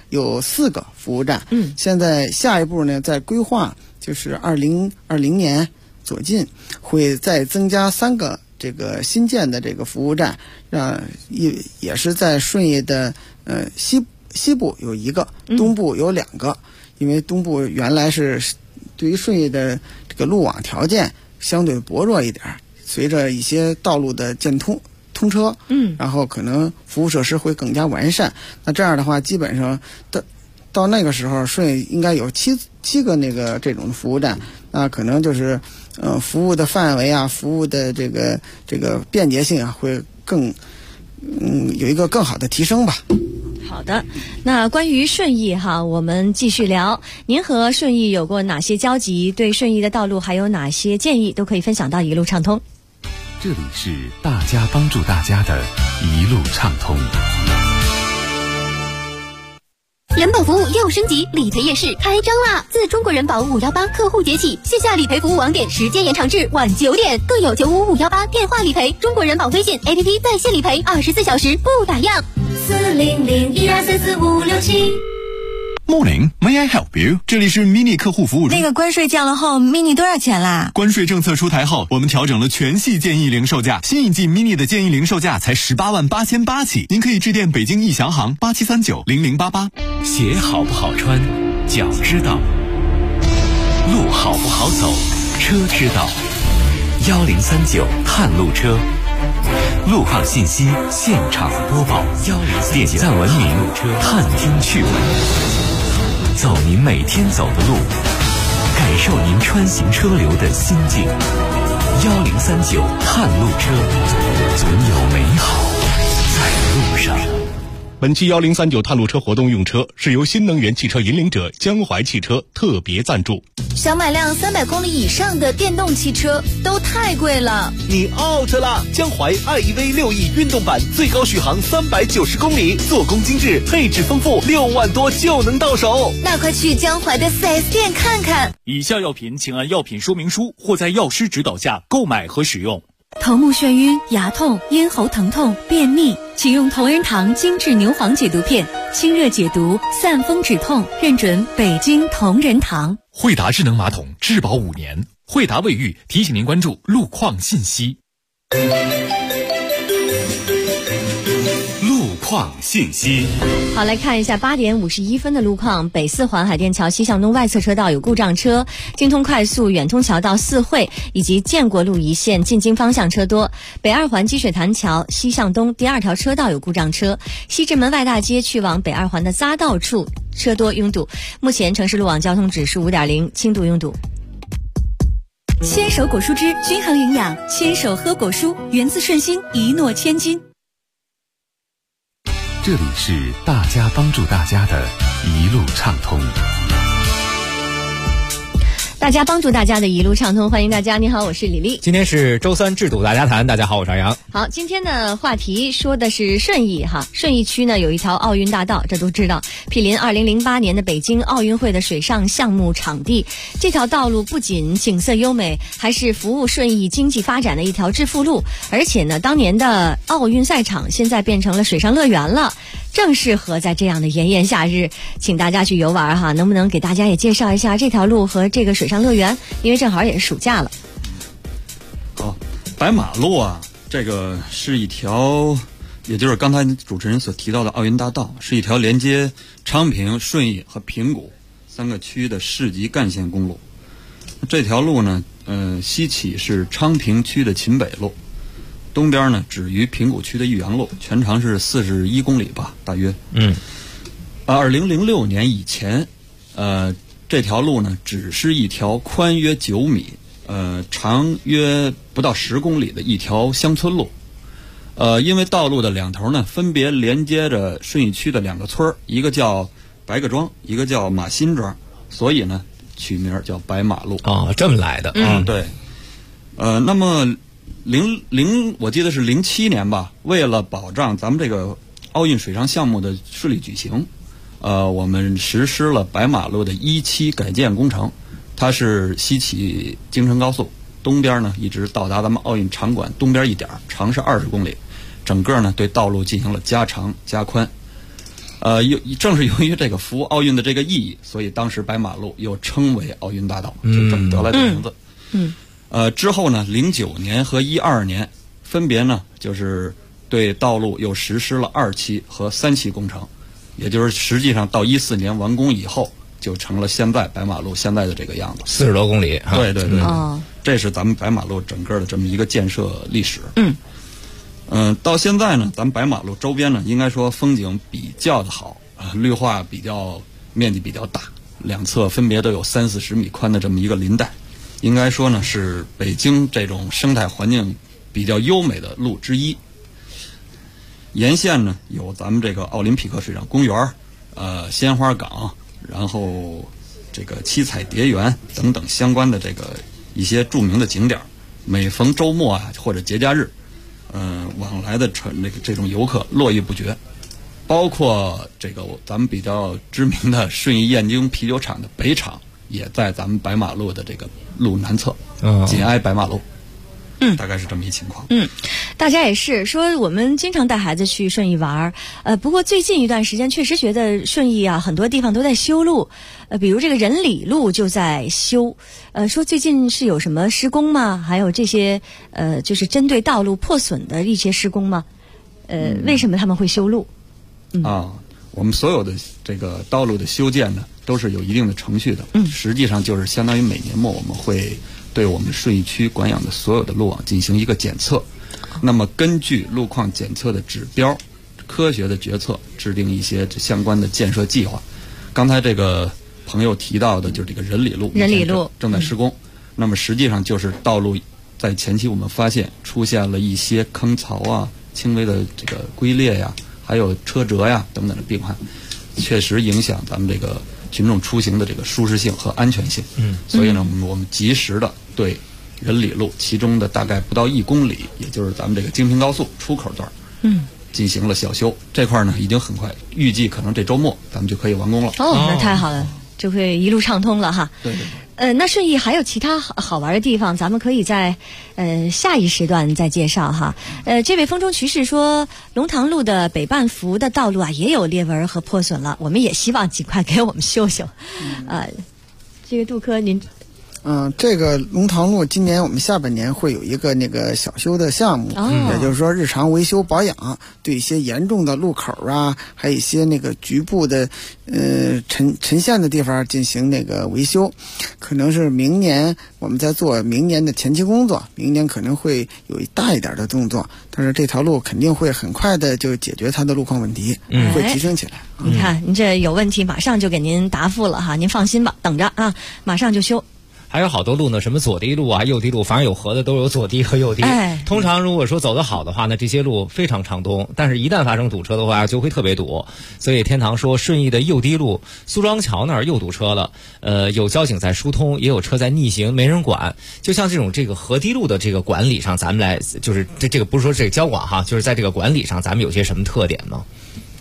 4个服务站。现在下一步呢，在规划，就是2020年左近会再增加3个这个新建的这个服务站，也是在顺义的西部有1个，东部有2个。因为东部原来是对于顺义的这个路网条件相对薄弱一点，随着一些道路的通车，然后可能服务设施会更加完善。那这样的话，基本上到那个时候，顺义应该有7个那个这种服务站，那可能就是服务的范围啊，服务的这个便捷性啊，会更有一个更好的提升吧。 好的，那关于顺义哈，我们继续聊。您和顺义有过哪些交集？对顺义的道路还有哪些建议，都可以分享到一路畅通。 这里是大家帮助大家的一路畅通。 人保服务又升级，理赔夜市开张啦！自中国人保518客户节起，线下理赔服务网点时间延长至晚9点，更有95518电话理赔，中国人保微信 APP 在线理赔，24小时不打烊。40012445567。 Morning, may I help you？ 这里是 Mini 客户服务中。 那个关税降了后 ，Mini 多少钱啦？ 关税政策出台后，我们调整了全系建议零售价，新一季 Mini 的建议零售价才188800起，您可以致电北京易翔行87390088。 鞋好不好穿，脚知道；路好不好走，车知道。1039探路车，路况信息现场播报，点赞文明，探听趣闻。走您每天走的路，感受您穿行车流的心境。1039探路车，总有美好在路上。 本期1039探路车活动用车是由新能源汽车引领者江淮汽车特别赞助。 想买辆300公里以上的电动汽车都太贵了， 你 out 了！江淮 iEV 6E 运动版最高续航390公里，做工精致，配置丰富，6万多就能到手。 那快去江淮的 4S 店看看。 以下药品请按药品说明书或在药师指导下购买和使用。 头目眩晕、牙痛、咽喉疼痛、便秘，请用同仁堂精致牛黄解毒片，清热解毒，散风止痛，认准北京同仁堂。 惠达智能马桶质保5年，惠达卫浴提醒您关注路况信息。 路况信息。 好，来看一下8点51分的路况。北四环海淀桥西向东外侧车道有故障车，京通快速远通桥到四惠以及建国路一线进京方向车多。北二环积水潭桥西向东第2条车道有故障车，西直门外大街去往北二环的匝道处车多拥堵。目前城市路网交通指数5.0，轻度拥堵。 牵手果蔬汁均衡营养，牵手喝果蔬，源自顺心，一诺千金。 这里是大家帮助大家的一路畅通。 大家帮助大家的一路畅通，欢迎大家。你好，我是李丽。 今天是周3制度大家谈，大家好，我是杨洋。 好，今天的话题说的是顺义哈。顺义区呢有一条奥运大道，这都知道，毗邻2008年的北京奥运会的水上项目场地。这条道路不仅景色优美，还是服务顺义经济发展的一条致富路。而且呢，当年的奥运赛场现在变成了水上乐园了，正适合在这样的炎炎夏日请大家去游玩哈。能不能给大家也介绍一下这条路和这个水上乐园？因为正好也是暑假了。 好，白马路啊，这个是一条，也就是刚才主持人所提到的奥运大道，是一条连接昌平、顺义和平谷3个区的市级干线公路。这条路呢，西起是昌平区的秦北路，东边呢止于平谷区的益阳路，全长是41公里吧，大约。2006年以前，这条路呢只是一条宽约9米，长约不到10公里的一条乡村路。因为道路的两头呢分别连接着顺义区的2个村，一个叫白各庄，一个叫马新庄，所以呢取名叫白马路。 哦，这么来的。 对。那么我记得是07年吧，为了保障咱们这个奥运水上项目的顺利举行，我们实施了白马路的1期改建工程。它是西起京承高速，东边呢一直到达咱们奥运场馆东边一点，长是20公里，整个呢对道路进行了加长加宽。正是由于这个服务奥运的这个意义，所以当时白马路又称为奥运大道，就这么得来的名字。之后呢09年和12年分别呢就是对道路又实施了2期和3期工程，也就是实际上到14年完工以后，就成了现在白马路现在的这个样子 ，40多公里。 对，这是咱们白马路整个的这么一个建设历史。到现在呢，咱们白马路周边呢，应该说风景比较的好，绿化面积比较大，两侧分别都有30-40米宽的这么一个林带。 应该说呢是北京这种生态环境比较优美的路之一。沿线呢有咱们这个奥林匹克水上公园、鲜花港，然后这个七彩蝶园等等相关的这个一些著名的景点。每逢周末啊或者节假日，往来的这种游客络绎不绝。包括这个咱们比较知名的顺义燕京啤酒厂的北厂，也在咱们白马路的这个路南侧，紧挨白马路。大概是这么一情况。 大家也是说，我们经常带孩子去顺义玩不过最近一段时间确实觉得顺义啊，很多地方都在修路，比如这个仁里路就在修，说最近是有什么施工吗？还有这些就是针对道路破损的一些施工吗？为什么他们会修路？ 我们所有的这个道路的修建呢，都是有一定的程序的。实际上就是相当于每年末我们会对我们顺义区管养的所有的路网进行一个检测，那么根据路况检测的指标，科学的决策，制定一些相关的建设计划。刚才这个朋友提到的就是这个仁里路正在施工，那么实际上就是道路在前期我们发现出现了一些坑槽啊、轻微的这个龟裂呀，还有车辙呀等等的病患，确实影响咱们这个群众出行的这个舒适性和安全性。所以呢，我们及时的对仁里路其中的大概不到1公里，也就是咱们这个京平高速出口段，进行了小修。这块呢已经很快，预计可能这周末咱们就可以完工了。 那太好了，就会一路畅通了哈。 对。 那顺义还有其他好玩的地方，咱们可以在下一时段再介绍哈。这位风中骑士说，龙塘路的北半幅的道路啊也有裂纹和破损了，我们也希望尽快给我们修修。这个杜科您。 这个龙塘路今年我们下半年会有一个那个小修的项目，也就是说日常维修保养，对一些严重的路口啊，还有一些那个局部的沉陷的地方进行那个维修，可能是明年我们在做明年的前期工作，明年可能会有大一点的动作，但是这条路肯定会很快的就解决它的路况问题，会提升起来。 你看您这有问题马上就给您答复了哈，您放心吧，等着啊，马上就修。 还有好多路呢，什么左堤路啊、右堤路，反正有河的都有左堤和右堤。通常如果说走得好的话呢，这些路非常畅通，但是一旦发生堵车的话，就会特别堵。所以天堂说，顺义的右堤路苏庄桥那儿又堵车了，有交警在疏通，也有车在逆行，没人管。就像这个河堤路的这个管理上，咱们来就是这个不是说这个交管哈，就是在这个管理上，咱们有些什么特点呢？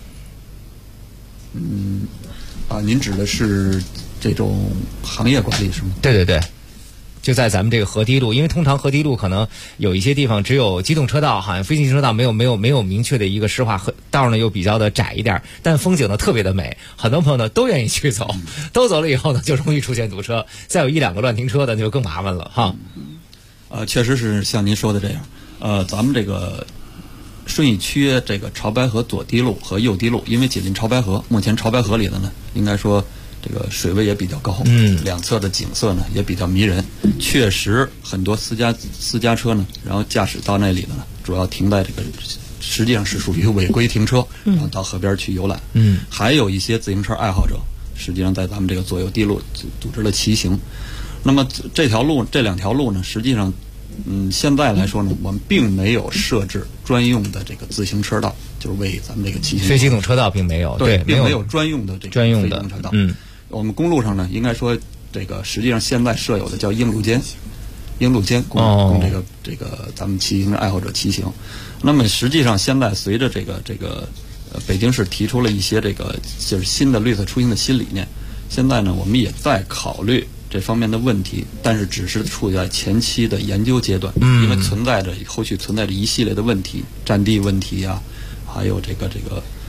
您指的是这种行业管理是吗？ 对，就在咱们这个河堤路，因为通常河堤路可能有一些地方只有机动车道，好像非机动车道没有明确的一个实话，道呢又比较的窄一点，但风景呢特别的美，很多朋友呢都愿意去走，都走了以后呢就容易出现堵车，再有1-2个乱停车的就更麻烦了哈。 确实是像您说的这样，咱们这个顺义区这个潮白河左堤路和右堤路，因为紧邻潮白河，目前潮白河里的呢，应该说这个水位也比较高，两侧的景色呢也比较迷人。确实很多私家车呢，然后驾驶到那里呢，主要停在这个实际上是属于违规停车，然后到河边去游览。还有一些自行车爱好者，实际上在咱们这个左右堤路组织了骑行。那么这两条路呢，实际上现在来说呢，我们并没有设置专用的这个自行车道，就是为咱们这个骑行非机动车道并没有，对， 并没有专用的这个非机动车道。我们公路上呢，应该说这个实际上现在设有的叫鹰路间供这个咱们骑行爱好者骑行。那么实际上现在随着这个北京市提出了一些这个就是新的绿色出行的新理念，现在呢我们也在考虑这方面的问题，但是只是处在前期的研究阶段，因为后续存在着一系列的问题，占地问题啊，还有这个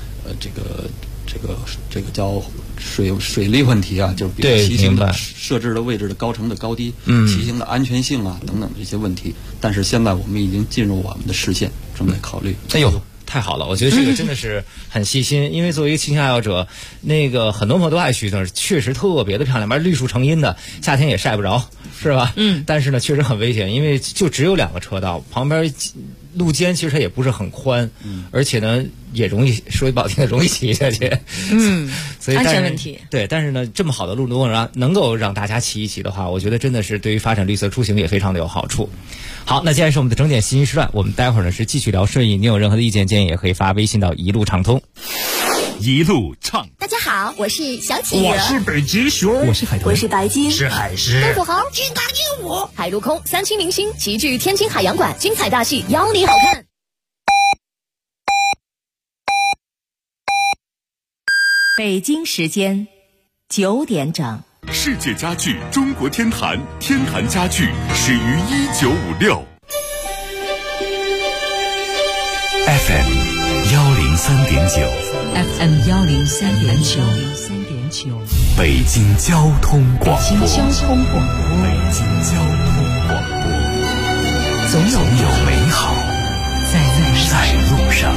叫水利问题啊，就是比如骑行的设置的位置的高程的高低，骑行的安全性啊等等这些问题。但是现在我们已经进入我们的视线，正在考虑。 哎呦，太好了！我觉得这个真的是很细心，因为作为一个骑行爱好者，那个很多朋友都爱去那儿，确实特别的漂亮，完绿树成荫的，夏天也晒不着，是吧？但是呢，确实很危险，因为就只有2个车道，旁边路肩其实它也不是很宽，而且呢也容易说句不好听的容易骑下去，所以安全问题。 对，但是呢这么好的路如果能够让大家骑一骑的话，我觉得真的是对于发展绿色出行也非常的有好处。好，那接下来是我们的整点信息时段，我们待会儿呢是继续聊顺义，你有任何的意见建议也可以发微信到一路畅通。 一路畅。 大家好，我是小企鹅， 我是北极熊， 我是海豚，我是白鲸， 是海狮， 东土豪，金刚鹦鹉，海陆空3栖明星齐聚天津海洋馆，精彩大戏邀你好看。 北京时间9点整。 世界家具中国天坛，天坛家具始于1956。 FM 103.9 FM 103.9 北京交通广播， 北京交通广播，总有美好在路上。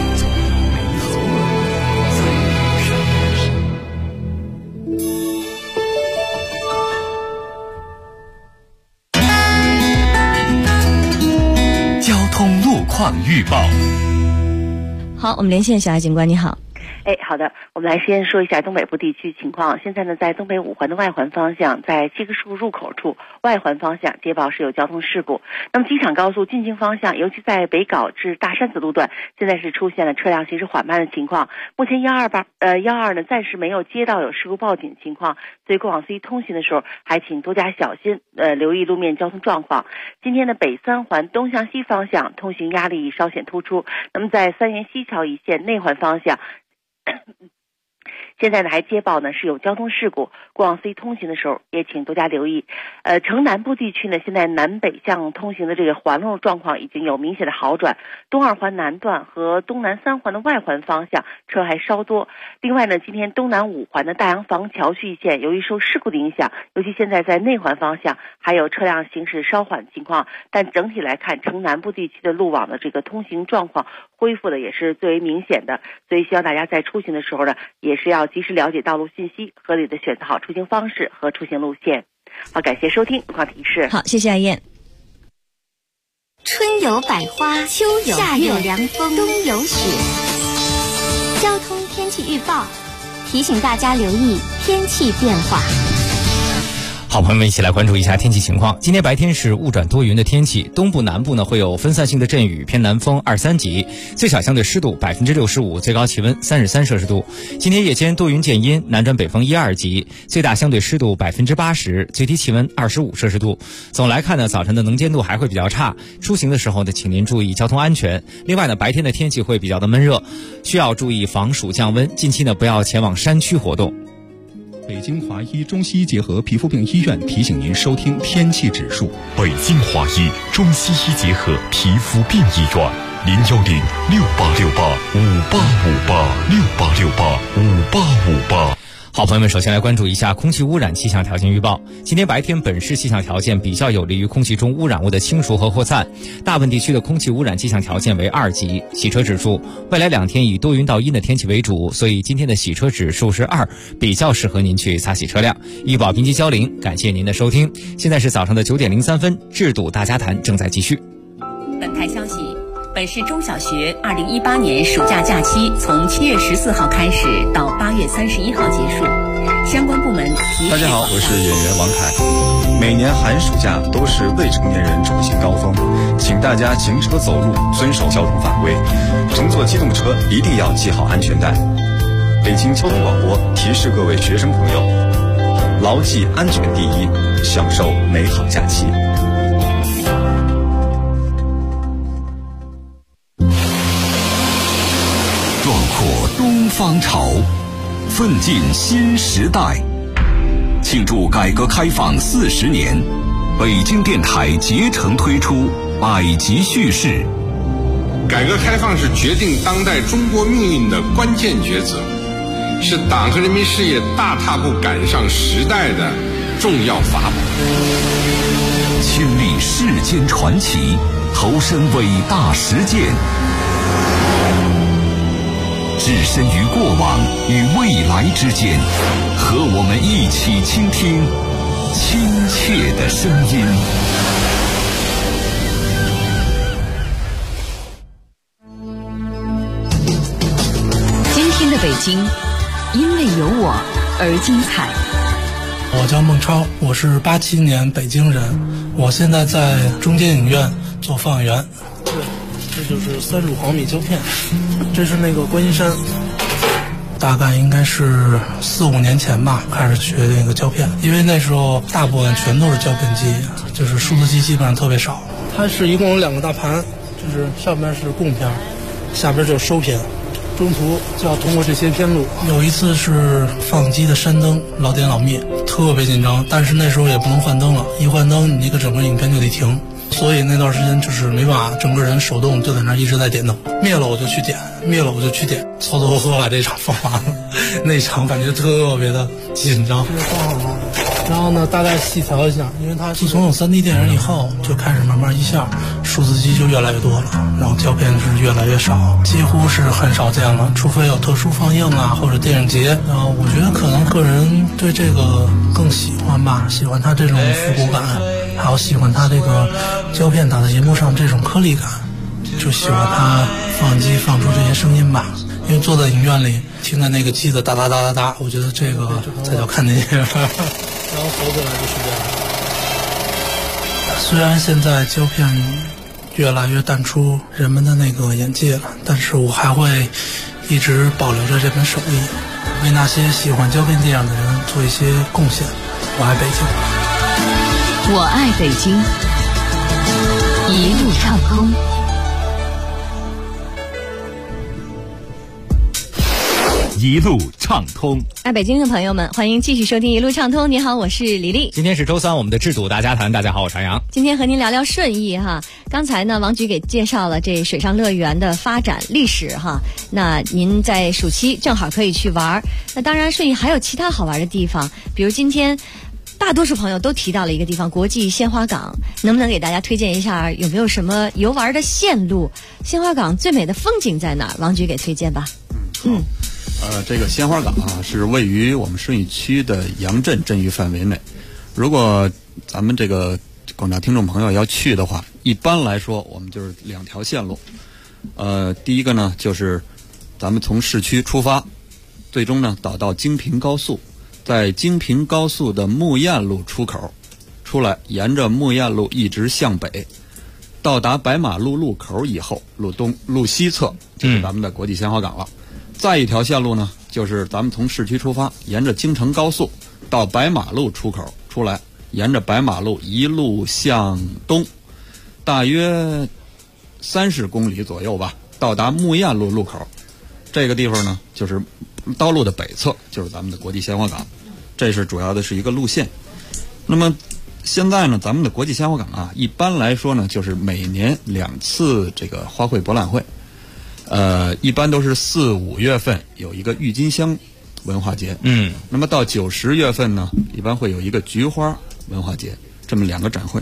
交通路况预报。 好，我们连线小艾警官，你好。 好的，我们来先说一下东北部地区情况。现在呢，在东北5环的外环方向，在7棵树入口处外环方向接报是有交通事故。那么机场高速进京方向，尤其在北碏至大山子路段，现在是出现了车辆行驶缓慢的情况。目前122呢暂时没有接到有事故报警情况，所以过往 C 通行的时候还请多加小心，留意路面交通状况。今天的北3环东向西方向通行压力稍显突出。那么在三元西桥一线内环方向。现在呢还接报呢是有交通事故，过往 C 通行的时候也请多加留意。城南部地区呢，现在南北向通行的这个环路状况已经有明显的好转，东2环南段和东南3环的外环方向车还稍多。另外呢，今天东南5环的大洋房桥区一线由于受事故的影响，尤其现在在内环方向还有车辆行驶稍缓情况，但整体来看，城南部地区的路网的这个通行状况恢复的也是最为明显的，所以希望大家在出行的时候呢，也是要及时了解道路信息，合理的选择好出行方式和出行路线。好，感谢收听路况提示。 好，谢谢艾燕。 春有百花，秋有夏有凉风，冬有雪。交通天气预报提醒大家留意天气变化。 好，朋友们一起来关注一下天气情况。今天白天是雾转多云的天气，东部南部呢会有分散性的阵雨，偏南风2、3级，最小相对湿度65%，最高气温33摄氏度。今天夜间多云见阴，南转北风1、2级，最大相对湿度80%，最低气温25摄氏度。总来看呢，早晨的能见度还会比较差，出行的时候呢，请您注意交通安全。另外呢，白天的天气会比较的闷热，需要注意防暑降温。近期呢，不要前往山区活动。 北京华医中西医结合皮肤病医院提醒您收听天气指数。 北京华医中西医结合皮肤病医院，0106868585858，68685858。 好，朋友们，首先来关注一下空气污染气象条件预报。今天白天本市气象条件比较有利于空气中污染物的清除和扩散，大部分地区的空气污染气象条件为2级。洗车指数，未来2天以多云到阴的天气为主，所以今天的洗车指数是2，比较适合您去擦洗车辆。医保评级交零，感谢您的收听。现在是早上的9点03分，制度大家谈正在继续。 本台消息。本市中小学2018年暑假假期从7月14号开始到8月31号结束，相关部门提示。 大家好，我是演员王凯。每年寒暑假都是未成年人出行高峰，请大家行车走路遵守交通法规，乘坐机动车一定要系好安全带。北京交通广播提示各位学生朋友，牢记安全第一，享受美好假期。 东方潮，奋进新时代，庆祝改革开放40年，北京电台竭诚推出百集叙事。 改革开放是决定当代中国命运的关键抉择，是党和人民事业大踏步赶上时代的重要法宝。 亲历世间传奇，投身伟大实践，置身于过往与未来之间，和我们一起倾听亲切的声音。 北京，因为有我而精彩。 我叫孟超，我是87年北京人，我现在在中间影院做放映员。对，这就是酸乳黄米胶片，这是那个观音山。大概应该是4、5年前吧，开始学那个胶片，因为那时候大部分全都是胶片机，就是数字机基本上特别少。它是一共有2个大盘，就是上面是供片，下边就是收片，中途就要通过这些片路。有一次是放机的山灯老点老灭，特别紧张，但是那时候也不能换灯了，一换灯你那个整个影片就得停，所以那段时间就是没办法，整个人手动就在那一直在点灯，灭了我就去点，灭了我就去点，凑凑合合把这场放完了。那场感觉特别的紧张。然后呢，大概细调一下，因为它自从有3D 电影以后，就开始慢慢一下数字机就越来越多了，然后胶片是越来越少，几乎是很少见了，除非有特殊放映啊或者电影节。然后我觉得可能个人对这个更喜欢吧，喜欢它这种复古感，还有喜欢它这个胶片打在银幕上这种颗粒感，就喜欢它放映机放出这些声音吧。因为坐在影院里听着那个机子哒哒哒哒哒，我觉得这个才叫看电影。然后合起来就是这样。虽然现在胶片越来越淡出人们的那个眼界了，但是我还会一直保留着这门手艺，为那些喜欢胶片电影的人做一些贡献。我爱北京， 我爱北京，一路畅通。 一路畅通， 爱北京的朋友们，欢迎继续收听一路畅通。你好，我是李丽。 今天是周三，我们的制度大家谈。大家好，我是杨洋。 今天和您聊聊顺义哈。刚才呢，王局给介绍了这水上乐园的发展历史哈。那您在暑期正好可以去玩。那当然，顺义还有其他好玩的地方，比如今天大多数朋友都提到了一个地方——国际鲜花港。能不能给大家推荐一下，有没有什么游玩的线路？鲜花港最美的风景在哪儿？王局给推荐吧。 这个鲜花港啊，是位于我们顺义区的杨镇镇域范围内。如果咱们这个广大听众朋友要去的话，一般来说我们就是2条线路。第一个呢，就是咱们从市区出发，最终呢导到京平高速，在京平高速的木堰路出口出来，沿着木堰路一直向北，到达白马路路口以后，路西侧就是咱们的国际鲜花港了。再一条线路呢，就是咱们从市区出发，沿着京承高速到白马路出口出来，沿着白马路一路向东，大约30公里左右吧，到达木堰路路口。这个地方呢，就是道路的北侧，就是咱们的国际鲜花港。这是主要的是一个路线。那么现在呢，咱们的国际鲜花港啊，一般来说呢，就是每年2次这个花卉博览会。一般都是4、5月份有一个郁金香文化节，那么到9、10月份呢，一般会有一个菊花文化节，这么2个展会。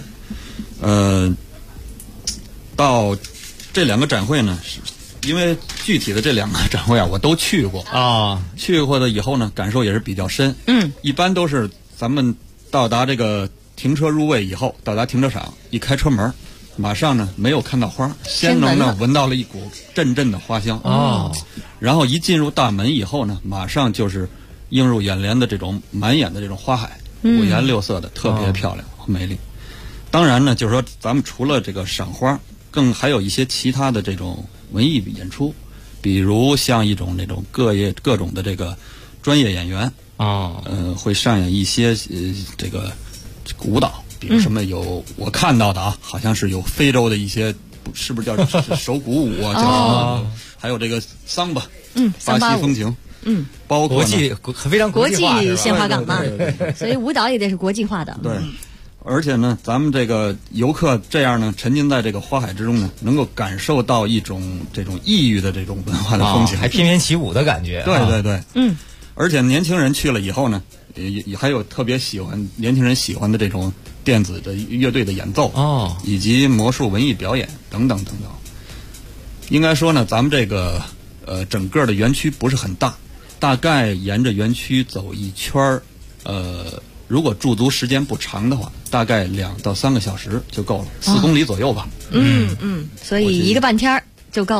到这2个展会呢，是因为具体的这2个展会啊，我都去过啊，去过的以后呢，感受也是比较深。一般都是咱们到达这个停车入位以后，到达停车场一开车门，马上呢没有看到花，先能呢闻到了一股阵阵的花香哦，然后一进入大门以后呢，马上就是映入眼帘的这种满眼的这种花海，五颜六色的，特别漂亮和美丽。当然呢，就是说咱们除了这个赏花，更还有一些其他的这种文艺演出，比如像一种那种各种的这个专业演员啊，会上演一些这个舞蹈。比如什么有我看到的啊，好像是有非洲的一些，是不是叫手鼓舞啊？叫什么？还有这个桑巴，巴西风情，包括非常国际鲜花港嘛，所以舞蹈也得是国际化的。 对，而且呢，咱们这个游客这样呢，沉浸在这个花海之中呢，能够感受到一种这种异域的这种文化的风情， 还翩翩起舞的感觉。 对对对，而且年轻人去了以后呢，也还有特别年轻人喜欢的这种电子的乐队的演奏哦，以及魔术文艺表演等等等等。应该说呢，咱们这个整个的园区不是很大，大概沿着园区走一圈儿，如果驻足时间不长的话，大概2到3个小时就够了，4公里左右吧。 所以1个半天就够了。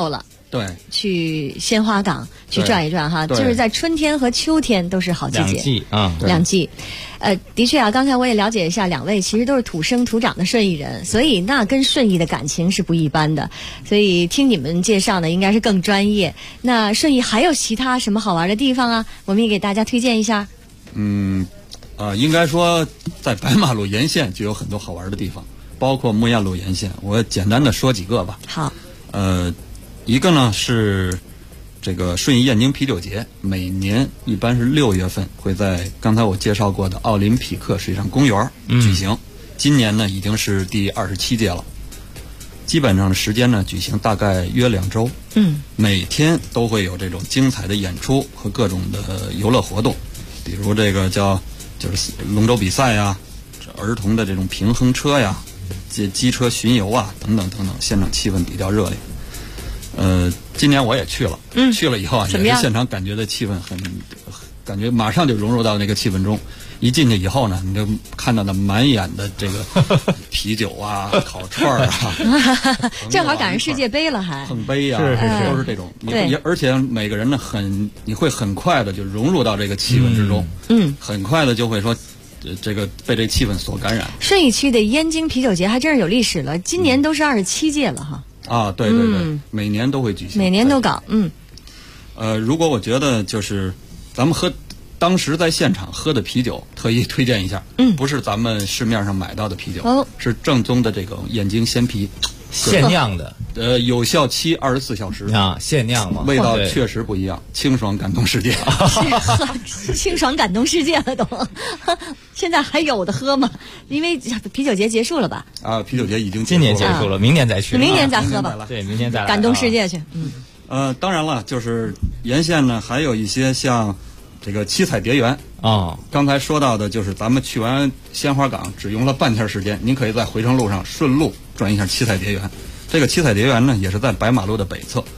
对， 去鲜花港去转一转哈，就是在春天和秋天都是好季节，两季。的确啊，刚才我也了解一下，两位其实都是土生土长的顺义人，所以那跟顺义的感情是不一般的。所以听你们介绍呢，应该是更专业。那顺义还有其他什么好玩的地方啊？我们也给大家推荐一下。 应该说在白马路沿线就有很多好玩的地方，包括木堰路沿线，我简单的说几个吧。 好。 一个呢是这个顺义燕京啤酒节，每年一般是6月份会在刚才我介绍过的奥林匹克水上公园举行。今年呢已经是第27届了，基本上的时间呢举行大概约2周。每天都会有这种精彩的演出和各种的游乐活动，比如这个就是龙舟比赛呀，儿童的这种平衡车呀，机车巡游啊等等等等，现场气氛比较热烈。今年我也去了，去了以后啊，也是现场感觉的气氛感觉马上就融入到那个气氛中。一进去以后呢，你就看到那满眼的这个啤酒啊、烤串啊， 正好赶上世界杯了，还碰杯啊，都是这种。 对， 而且每个人呢，你会很快的就融入到这个气氛之中，很快的就会说，这个被这气氛所感染。 顺义区的燕京啤酒节还真是有历史了，今年都是27届了哈。 啊，对对对，每年都会举行， 每年都搞。 如果我觉得就是咱们当时在现场喝的啤酒，特意推荐一下，不是咱们市面上买到的啤酒，是正宗的这个燕京鲜啤， 现酿的， 有效期24小时啊，现酿嘛， 味道确实不一样，清爽感动世界， 清爽感动世界了都。现在还有的喝吗？因为啤酒节结束了吧？ 啊，啤酒节已经今年结束了，明年再去， 明年再喝吧。 对，明年再来感动世界去。 当然了，就是沿线呢还有一些像这个七彩蝶园啊， 刚才说到的就是咱们去完鲜花港只用了半天时间，您可以在回程路上顺路转一下七彩蝶园。这个七彩蝶园呢也是在白马路的北侧，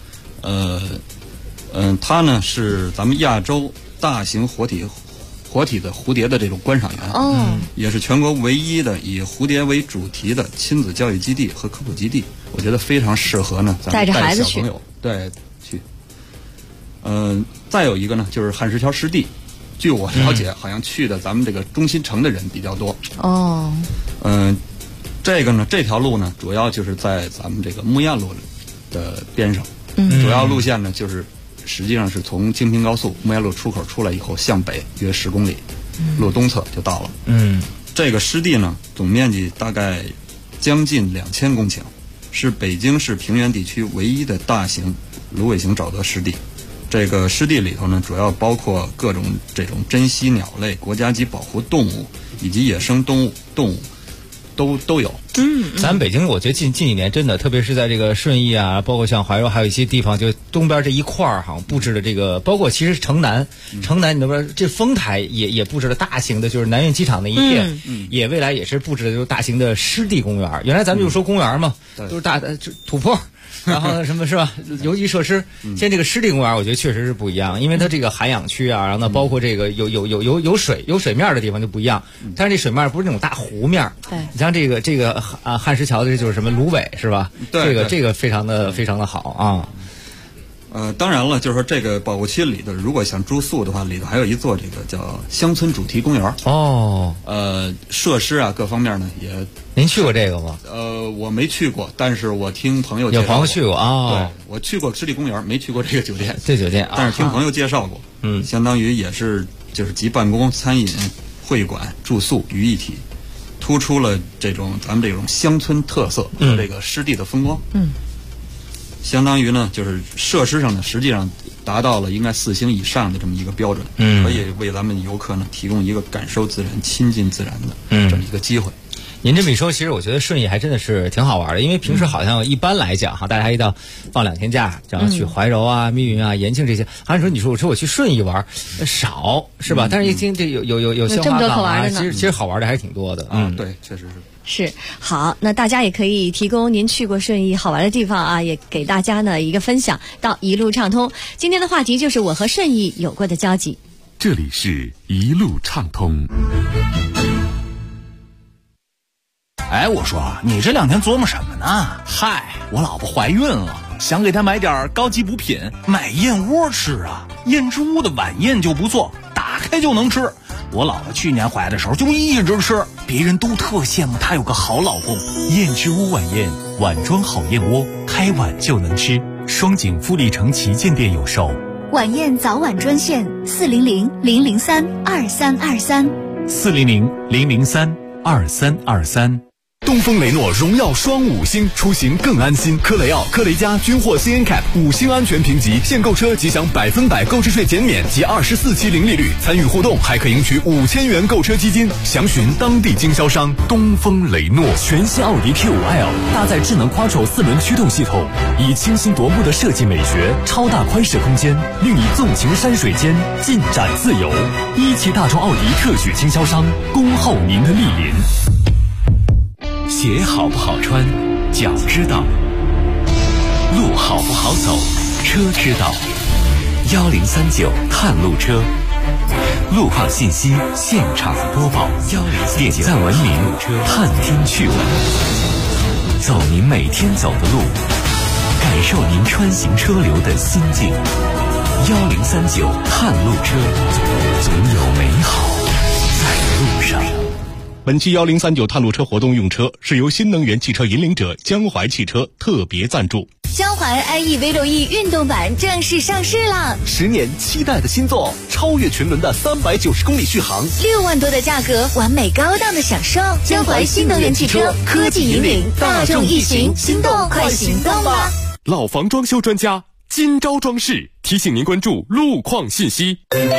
它呢是咱们亚洲大型活体的蝴蝶的这种观赏园，也是全国唯一的以蝴蝶为主题的亲子教育基地和科普基地，我觉得非常适合呢咱们带小朋友对去。再有一个呢就是汉石桥湿地，据我了解，好像去的咱们这个中心城的人比较多。这个呢这条路呢主要就是在咱们这个木堰路的边上，主要路线呢就是实际上是从京平高速木堰路出口出来以后向北约10公里，路东侧就到了。这个湿地呢总面积大概将近2000公顷，是北京市平原地区唯一的大型芦苇型沼泽湿地。这个湿地里头呢主要包括各种这种珍稀鸟类、国家级保护动物以及野生动物都有。 咱北京我觉得近几年真的，特别是在这个顺义啊，包括像怀柔，还有一些地方，就东边这一块儿好像布置的这个，包括其实城南你那边这丰台也布置了大型的，就是南苑机场那一片，也未来也是布置的就是大型的湿地公园。原来咱们就说公园嘛，都是大的土坡。然后什么是吧？游艺设施，现在这个湿地公园，我觉得确实是不一样，因为它这个海养区啊，然后呢，包括这个有水面的地方就不一样。但是这水面不是那种大湖面， 对， 你像这个汉石桥的，这就是什么芦苇是吧？ 对， 这个非常的好啊。 当然了，就是说这个保护区里的，如果想住宿的话，里头还有一座这个叫乡村主题公园。设施啊各方面呢也。 您去过这个吗？ 我没去过，但是我听朋友介绍过。 有朋友去过啊？ 对，我去过湿地公园，没去过这个酒店。 这酒店， 但是听朋友介绍过。相当于也是就是集办公、餐饮、会馆、住宿于一体，突出了咱们这种乡村特色和这个湿地的风光。相当于呢，就是设施上呢，实际上达到了应该4星以上的这么一个标准，可以为咱们游客呢提供一个感受自然、亲近自然的这么一个机会。 您这么一说，其实我觉得顺义还真的是挺好玩的，因为平时好像一般来讲哈，大家一到放2天假，然后去怀柔啊、密云啊、延庆这些，好像说我说我去顺义玩少是吧？但是一听这有鲜花港啊，其实好玩的还是挺多的。 对，确实是好，那大家也可以提供您去过顺义好玩的地方啊，也给大家呢一个分享到一路畅通。今天的话题就是我和顺义有过的交集。 这里是一路畅通。 哎，我说你这2天琢磨什么呢？嗨，我老婆怀孕了。 想给他买点高级补品，买燕窝吃啊。燕之屋的晚宴就不错，打开就能吃。我姥姥去年怀的时候就一直吃，别人都特羡慕她有个好老公。 燕之屋晚宴，碗装好燕窝，开碗就能吃。双井富力城旗舰店有售。 晚宴早晚专线 400-003-2323，400-003-2323。 东风雷诺荣耀双5星，出行更安心。科雷傲、科雷嘉均获 CNCAP 5星安全评级，现购车即享100%购置税减免及24期零利率，参与互动还可赢取5000元购车基金。详询当地经销商。 东风雷诺全新奥迪 Q5L 搭载智能 Quattro 4轮驱动系统，以清新夺目的设计美学、超大宽适空间，令你纵情山水间，尽展自由。一汽大众奥迪特许经销商，恭候您的莅临。 鞋好不好穿，脚知道；路好不好走，车知道。1039探路车，路况信息现场播报。点赞文明，探听趣闻，走您每天走的路，感受您穿行车流的心境。1039探路车，总有美好在路上。 本期1039探路车活动用车是由新能源汽车引领者江淮汽车特别赞助。 江淮 iE V6E 运动版正式上市了 ，10年期待的新作，超越群伦的390公里续航 ，6万多的价格，完美高档的享受。江淮新能源汽车，科技引领大众一行，心动快行动吧！ 老房装修专家今朝装饰提醒您关注路况信息。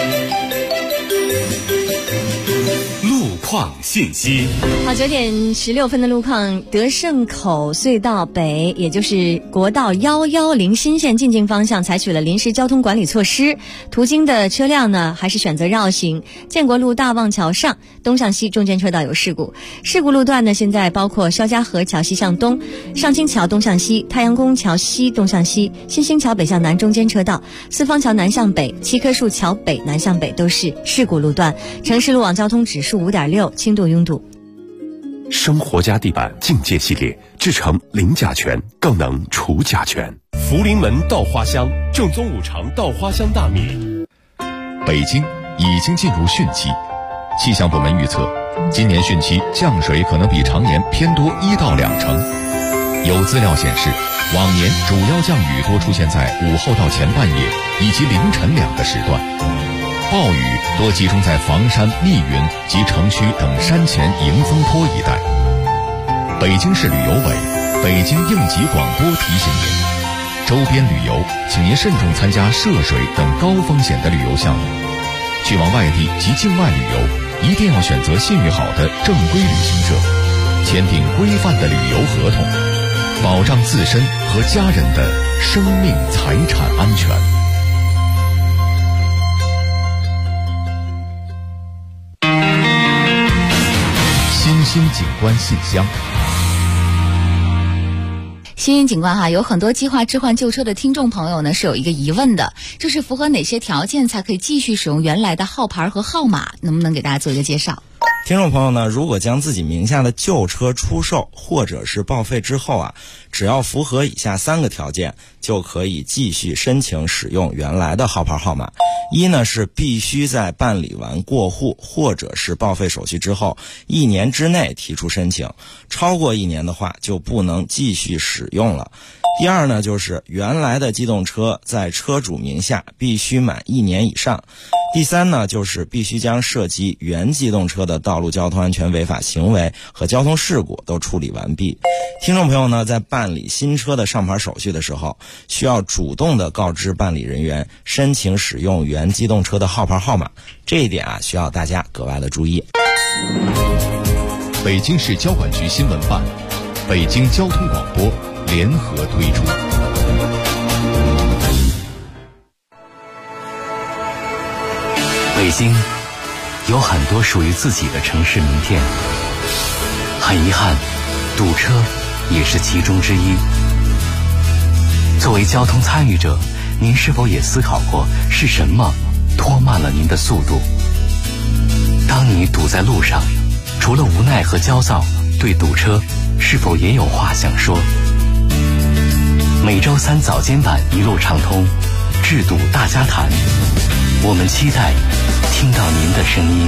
况信息。 好，9点16分的路况，德胜口隧道北，也就是国道110新线进京方向采取了临时交通管理措施，途经的车辆呢还是选择绕行。建国路大望桥上东向西中间车道有事故，事故路段呢现在包括肖家河桥西向东、上清桥东向西、太阳宫桥西东向西、新兴桥北向南中间车道、四方桥南向北、七棵树桥北南向北都是事故路段。城市路网交通指数5.6，轻度拥堵。 生活家地板境界系列制成零甲醛，更能除甲醛。 福临门稻花香，正宗五常稻花香大米。 北京已经进入汛期，气象部门预测，今年汛期降水可能比常年偏多1到2成。有资料显示，往年主要降雨多出现在午后到前半夜以及凌晨2个时段。暴雨多集中在房山、密云及城区等山前迎风坡一带。北京市旅游委、北京应急广播提醒您，周边旅游请您慎重参加涉水等高风险的旅游项目。去往外地及境外旅游，一定要选择信誉好的正规旅行社，签订规范的旅游合同，保障自身和家人的生命财产安全。新景观信箱。 新兴景观哈，有很多计划置换旧车的听众朋友呢是有一个疑问的，就是符合哪些条件才可以继续使用原来的号牌和号码？能不能给大家做一个介绍？ 听众朋友呢，如果将自己名下的旧车出售或者是报废之后啊，只要符合以下3个条件，就可以继续申请使用原来的号牌号码。一呢是必须在办理完过户或者是报废手续之后1年之内提出申请，超过1年的话就不能继续使用了。第二呢就是原来的机动车在车主名下必须满1年以上。第三呢就是必须将涉及原机动车的道路交通安全违法行为和交通事故都处理完毕。听众朋友呢在办理新车的上牌手续的时候，需要主动的告知办理人员申请使用原机动车的号牌号码，这一点啊需要大家格外的注意。 北京市交管局新闻办、北京交通广播联合推出。 北京有很多属于自己的城市名片，很遗憾，堵车也是其中之一。作为交通参与者，您是否也思考过是什么拖慢了您的速度？当你堵在路上，除了无奈和焦躁，对堵车是否也有话想说？ 每周3早间版一路畅通，制度大家谈，我们期待听到您的声音。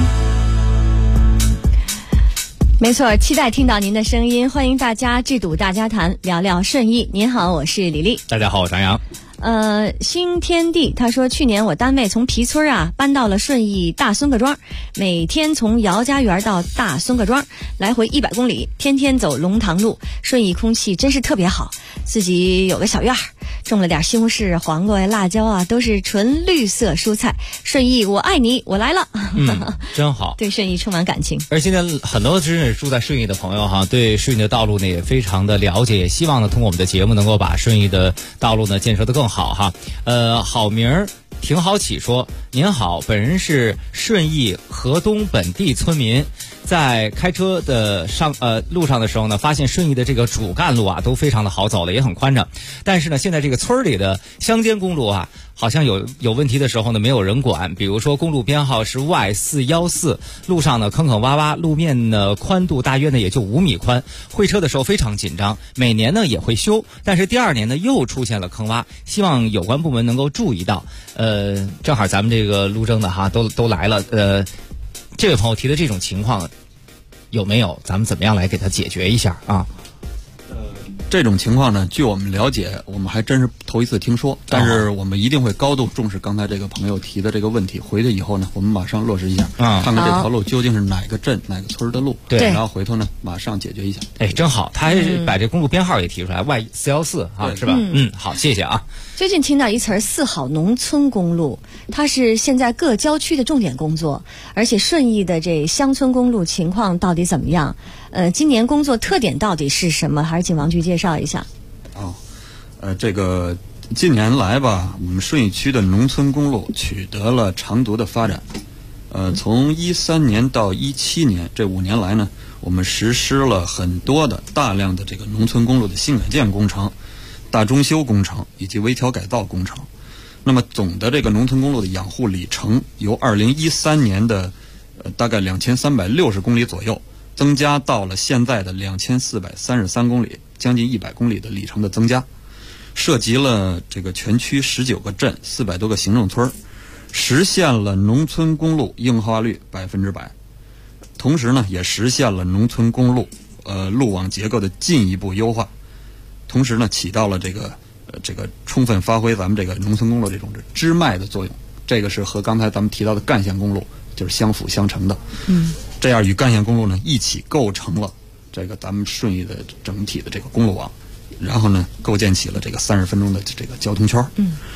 没错，期待听到您的声音，欢迎大家制堵大家谈，聊聊顺义。您好，我是李丽。 大家好，我张扬。 新天地他说，去年我单位从皮村搬到了顺义大孙各庄，每天从姚家园到大孙各庄来回100公里，天天走龙塘路。顺义空气真是特别好，自己有个小院儿，种了点西红柿、黄瓜呀、辣椒啊，都是纯绿色蔬菜。顺义我爱你，我来了。 真好。 对顺义充满感情。 而现在很多真是住在顺义的朋友哈，对顺义的道路呢也非常的了解，也希望呢通过我们的节目能够把顺义的道路呢建设得更好哈。好名儿挺好起说，您好，本人是顺义河东本地村民，在开车的路上的时候呢，发现顺义的这个主干路都非常的好走了，也很宽敞。但是呢，现在这个村里的乡间公路好像有问题的时候呢，没有人管。比如说公路编号是 Y414，路上呢坑坑洼洼，路面呢宽度大约呢也就5米宽，会车的时候非常紧张。每年呢也会修，但是第2年呢又出现了坑洼，希望有关部门能够注意到。正好咱们这个路政的都来了。这位朋友提的这种情况有没有？咱们怎么样来给他解决一下啊？ 这种情况呢，据我们了解，我们还真是头一次听说，但是我们一定会高度重视刚才这个朋友提的这个问题。回去以后呢，我们马上落实一下，看看这条路究竟是哪个镇、哪个村的路， 对， 然后回头呢马上解决一下。 哎，真好，他还把这公路编号也提出来，Y414是吧？好，谢谢啊。 最近听到一词儿4好农村公路，它是现在各郊区的重点工作，而且顺义的这乡村公路情况到底怎么样？今年工作特点到底是什么？还是请王局介绍一下。 这个近年来吧，我们顺义区的农村公路取得了长足的发展。从13年到17年这5年来呢，我们实施了很多的大量的这个农村公路的新改建工程、大中修工程以及微调改造工程。那么总的这个农村公路的养护里程由2013年的大概2360公里左右，增加到了现在的2433公里，将近100公里的里程的增加，涉及了这个全区19个镇、400多个行政村，实现了农村公路硬化率100%，同时呢，也实现了农村公路路网结构的进一步优化，同时呢，起到了这个充分发挥咱们这个农村公路这种支脉的作用。这个是和刚才咱们提到的干线公路就是相辅相成的。这样与干线公路呢一起构成了这个咱们顺义的整体的这个公路网，然后呢构建起了这个30分钟的这个交通圈。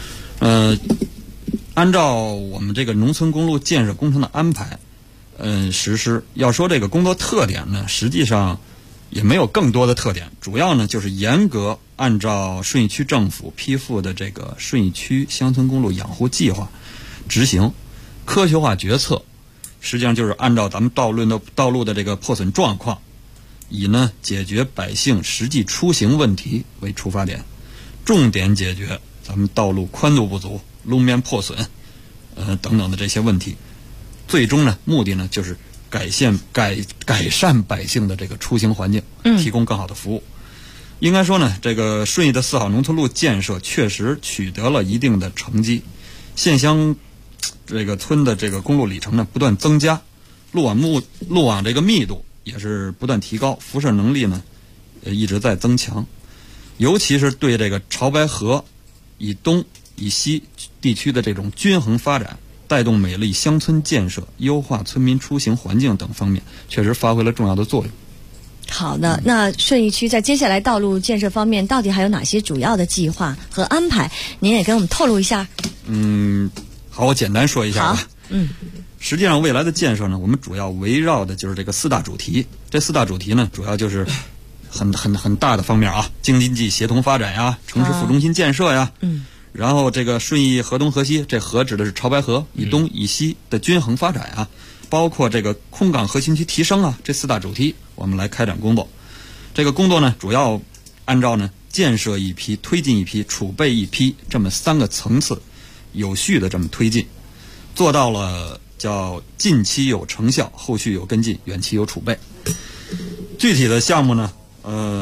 按照我们这个农村公路建设工程的安排，实施。要说这个工作特点呢，实际上也没有更多的特点，主要呢就是严格按照顺义区政府批复的这个顺义区乡村公路养护计划执行，科学化决策。实际上就是按照咱们道路的这个破损状况，以呢解决百姓实际出行问题为出发点，重点解决咱们道路宽度不足、路面破损等等的这些问题。最终呢，目的呢就是改善百姓的这个出行环境，提供更好的服务。应该说呢，这个顺义的4好农村路建设确实取得了一定的成绩，县乡这个村的这个公路里程呢不断增加，路网这个密度也是不断提高，辐射能力呢一直在增强，尤其是对这个潮白河以东以西地区的这种均衡发展，带动美丽乡村建设、优化村民出行环境等方面，确实发挥了重要的作用。 好的，那顺义区在接下来道路建设方面，到底还有哪些主要的计划和安排？您也跟我们透露一下。 好，我简单说一下吧。实际上未来的建设呢，我们主要围绕的就是这个4大主题。这4大主题呢，主要就是很大的方面啊，京津协同发展呀，城市副中心建设呀。然后这个顺义河东河西，这河指的是潮白河以东以西的均衡发展啊，包括这个空港核心区提升啊，这4大主题我们来开展工作。这个工作呢，主要按照呢建设一批、推进一批、储备一批这么3个层次，有序的这么推进，做到了叫近期有成效，后续有跟进，远期有储备。具体的项目呢，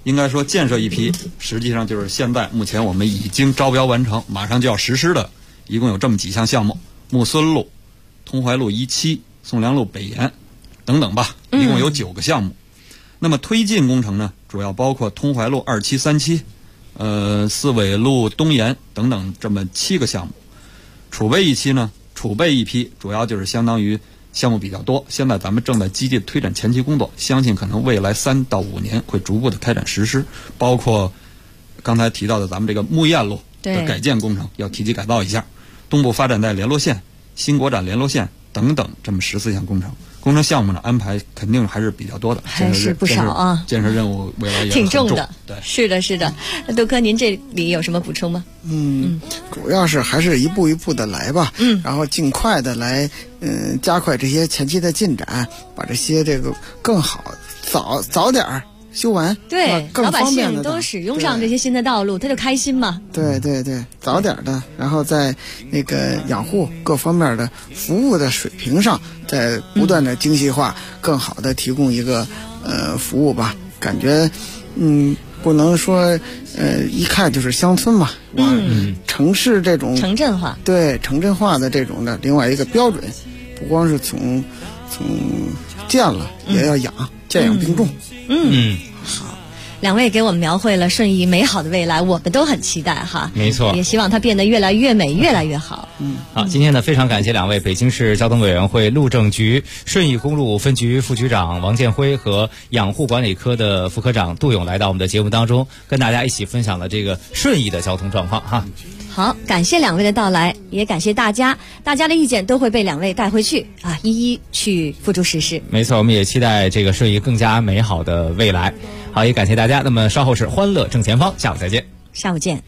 应该说建设一批，实际上就是现在目前我们已经招标完成，马上就要实施的，一共有这么几项项目：木孙路、通淮路1期、宋良路北延等等吧，一共有9个项目。那么推进工程呢，主要包括通淮路2期、3期、四纬路东延等等这么7个项目。储备一期呢，储备一批，主要就是相当于项目比较多，现在咱们正在积极推展前期工作，相信可能未来3到5年会逐步的开展实施，包括刚才提到的咱们这个木雁路的改建工程要提及改造一下，东部发展带联络线、新国展联络线等等这么14项工程。工程项目呢安排肯定还是比较多的， 还是不少啊。 建设任务未来也挺重的， 对， 是的，是的。杜哥，您这里有什么补充吗？ 主要是还是一步一步的来吧，然后尽快的来，加快这些前期的进展，把这些这个更好，早点儿修完， 对， 更方便的老百姓都使用上这些新的道路，他就开心嘛。 对对对，早点的，然后在那个养护各方面的服务的水平上，在不断的精细化，更好的提供一个服务吧。感觉不能说一看就是乡村嘛，城市这种城镇化， 对城镇化的这种的另外一个标准，不光是从建了，也要养，建养并重。 好，两位给我们描绘了顺义美好的未来，我们都很期待哈。 没错， 也希望它变得越来越美，越来越好。 好，今天呢非常感谢两位北京市交通委员会路政局顺义公路分局副局长王建辉和养护管理科的副科长杜勇来到我们的节目当中，跟大家一起分享了这个顺义的交通状况哈。 好，感谢两位的到来，也感谢大家的意见都会被两位带回去啊，一一去付诸实施。 没错，我们也期待这个顺义更加美好的未来。好，也感谢大家。那么稍后是欢乐正前方，下午再见。 下午见。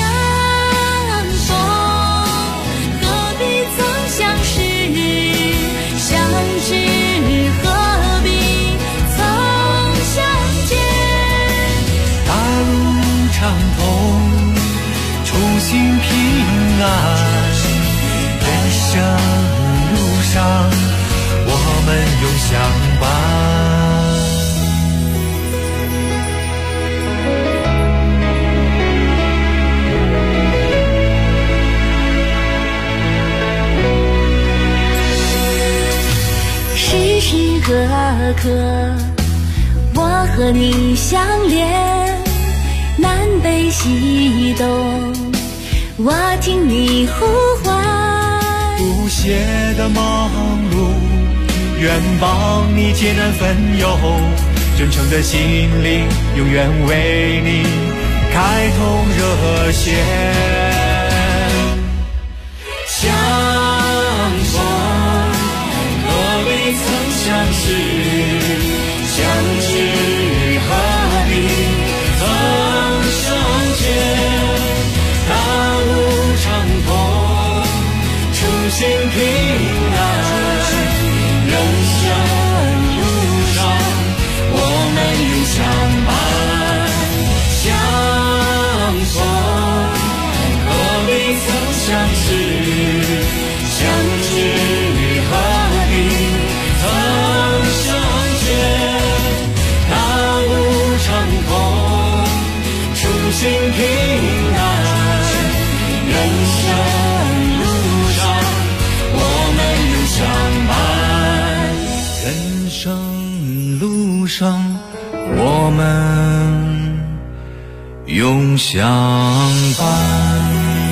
心平安，人生路上我们永相伴。 时时刻刻我和你相连，南北西东我听你呼唤， 不懈的忙碌，愿帮你艰难分忧，真诚的心灵，永远为你开通热线。相逢何必曾相识，相知何必曾相见。心平安，人生路上我们永相伴。相逢何必曾相识，相知何必曾相见。大路长空，初心平安，人生相伴，人生路上我们永相伴。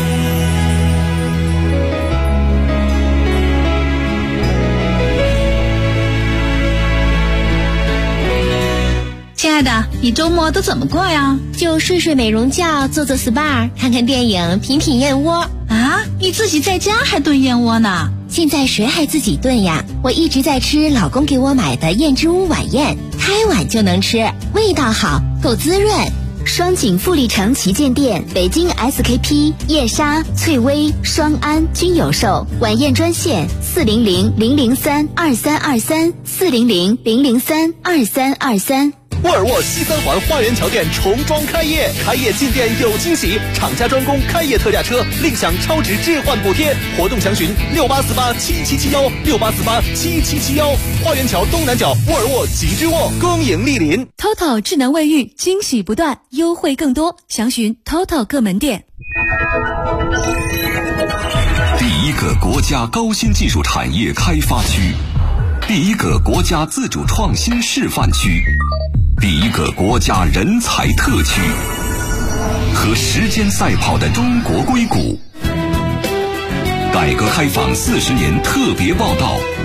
亲爱的，你周末都怎么过呀？ 就睡睡美容觉，做做 SPA， 看看电影，品品燕窝。 啊，你自己在家还炖燕窝呢？ 现在谁还自己炖呀？我一直在吃老公给我买的燕之屋晚宴，开碗就能吃，味道好，够滋润。双井富力城旗舰店、北京 SKP、燕莎、翠微、双安均有售。晚宴专线400-003-2323，400-003-2323。 沃尔沃西三环花园桥店重装开业，开业进店有惊喜，厂家专供开业特价车，另享超值置换补贴。活动详询68487771，68487771。花园桥东南角沃尔沃极致沃，恭迎莅临。 TOTO 智能卫浴，惊喜不断，优惠更多，详询 TOTO 各门店。 第一个国家高新技术产业开发区，第一个国家自主创新示范区，第一个国家人才特区，和时间赛跑的中国硅谷。改革开放40年特别报道。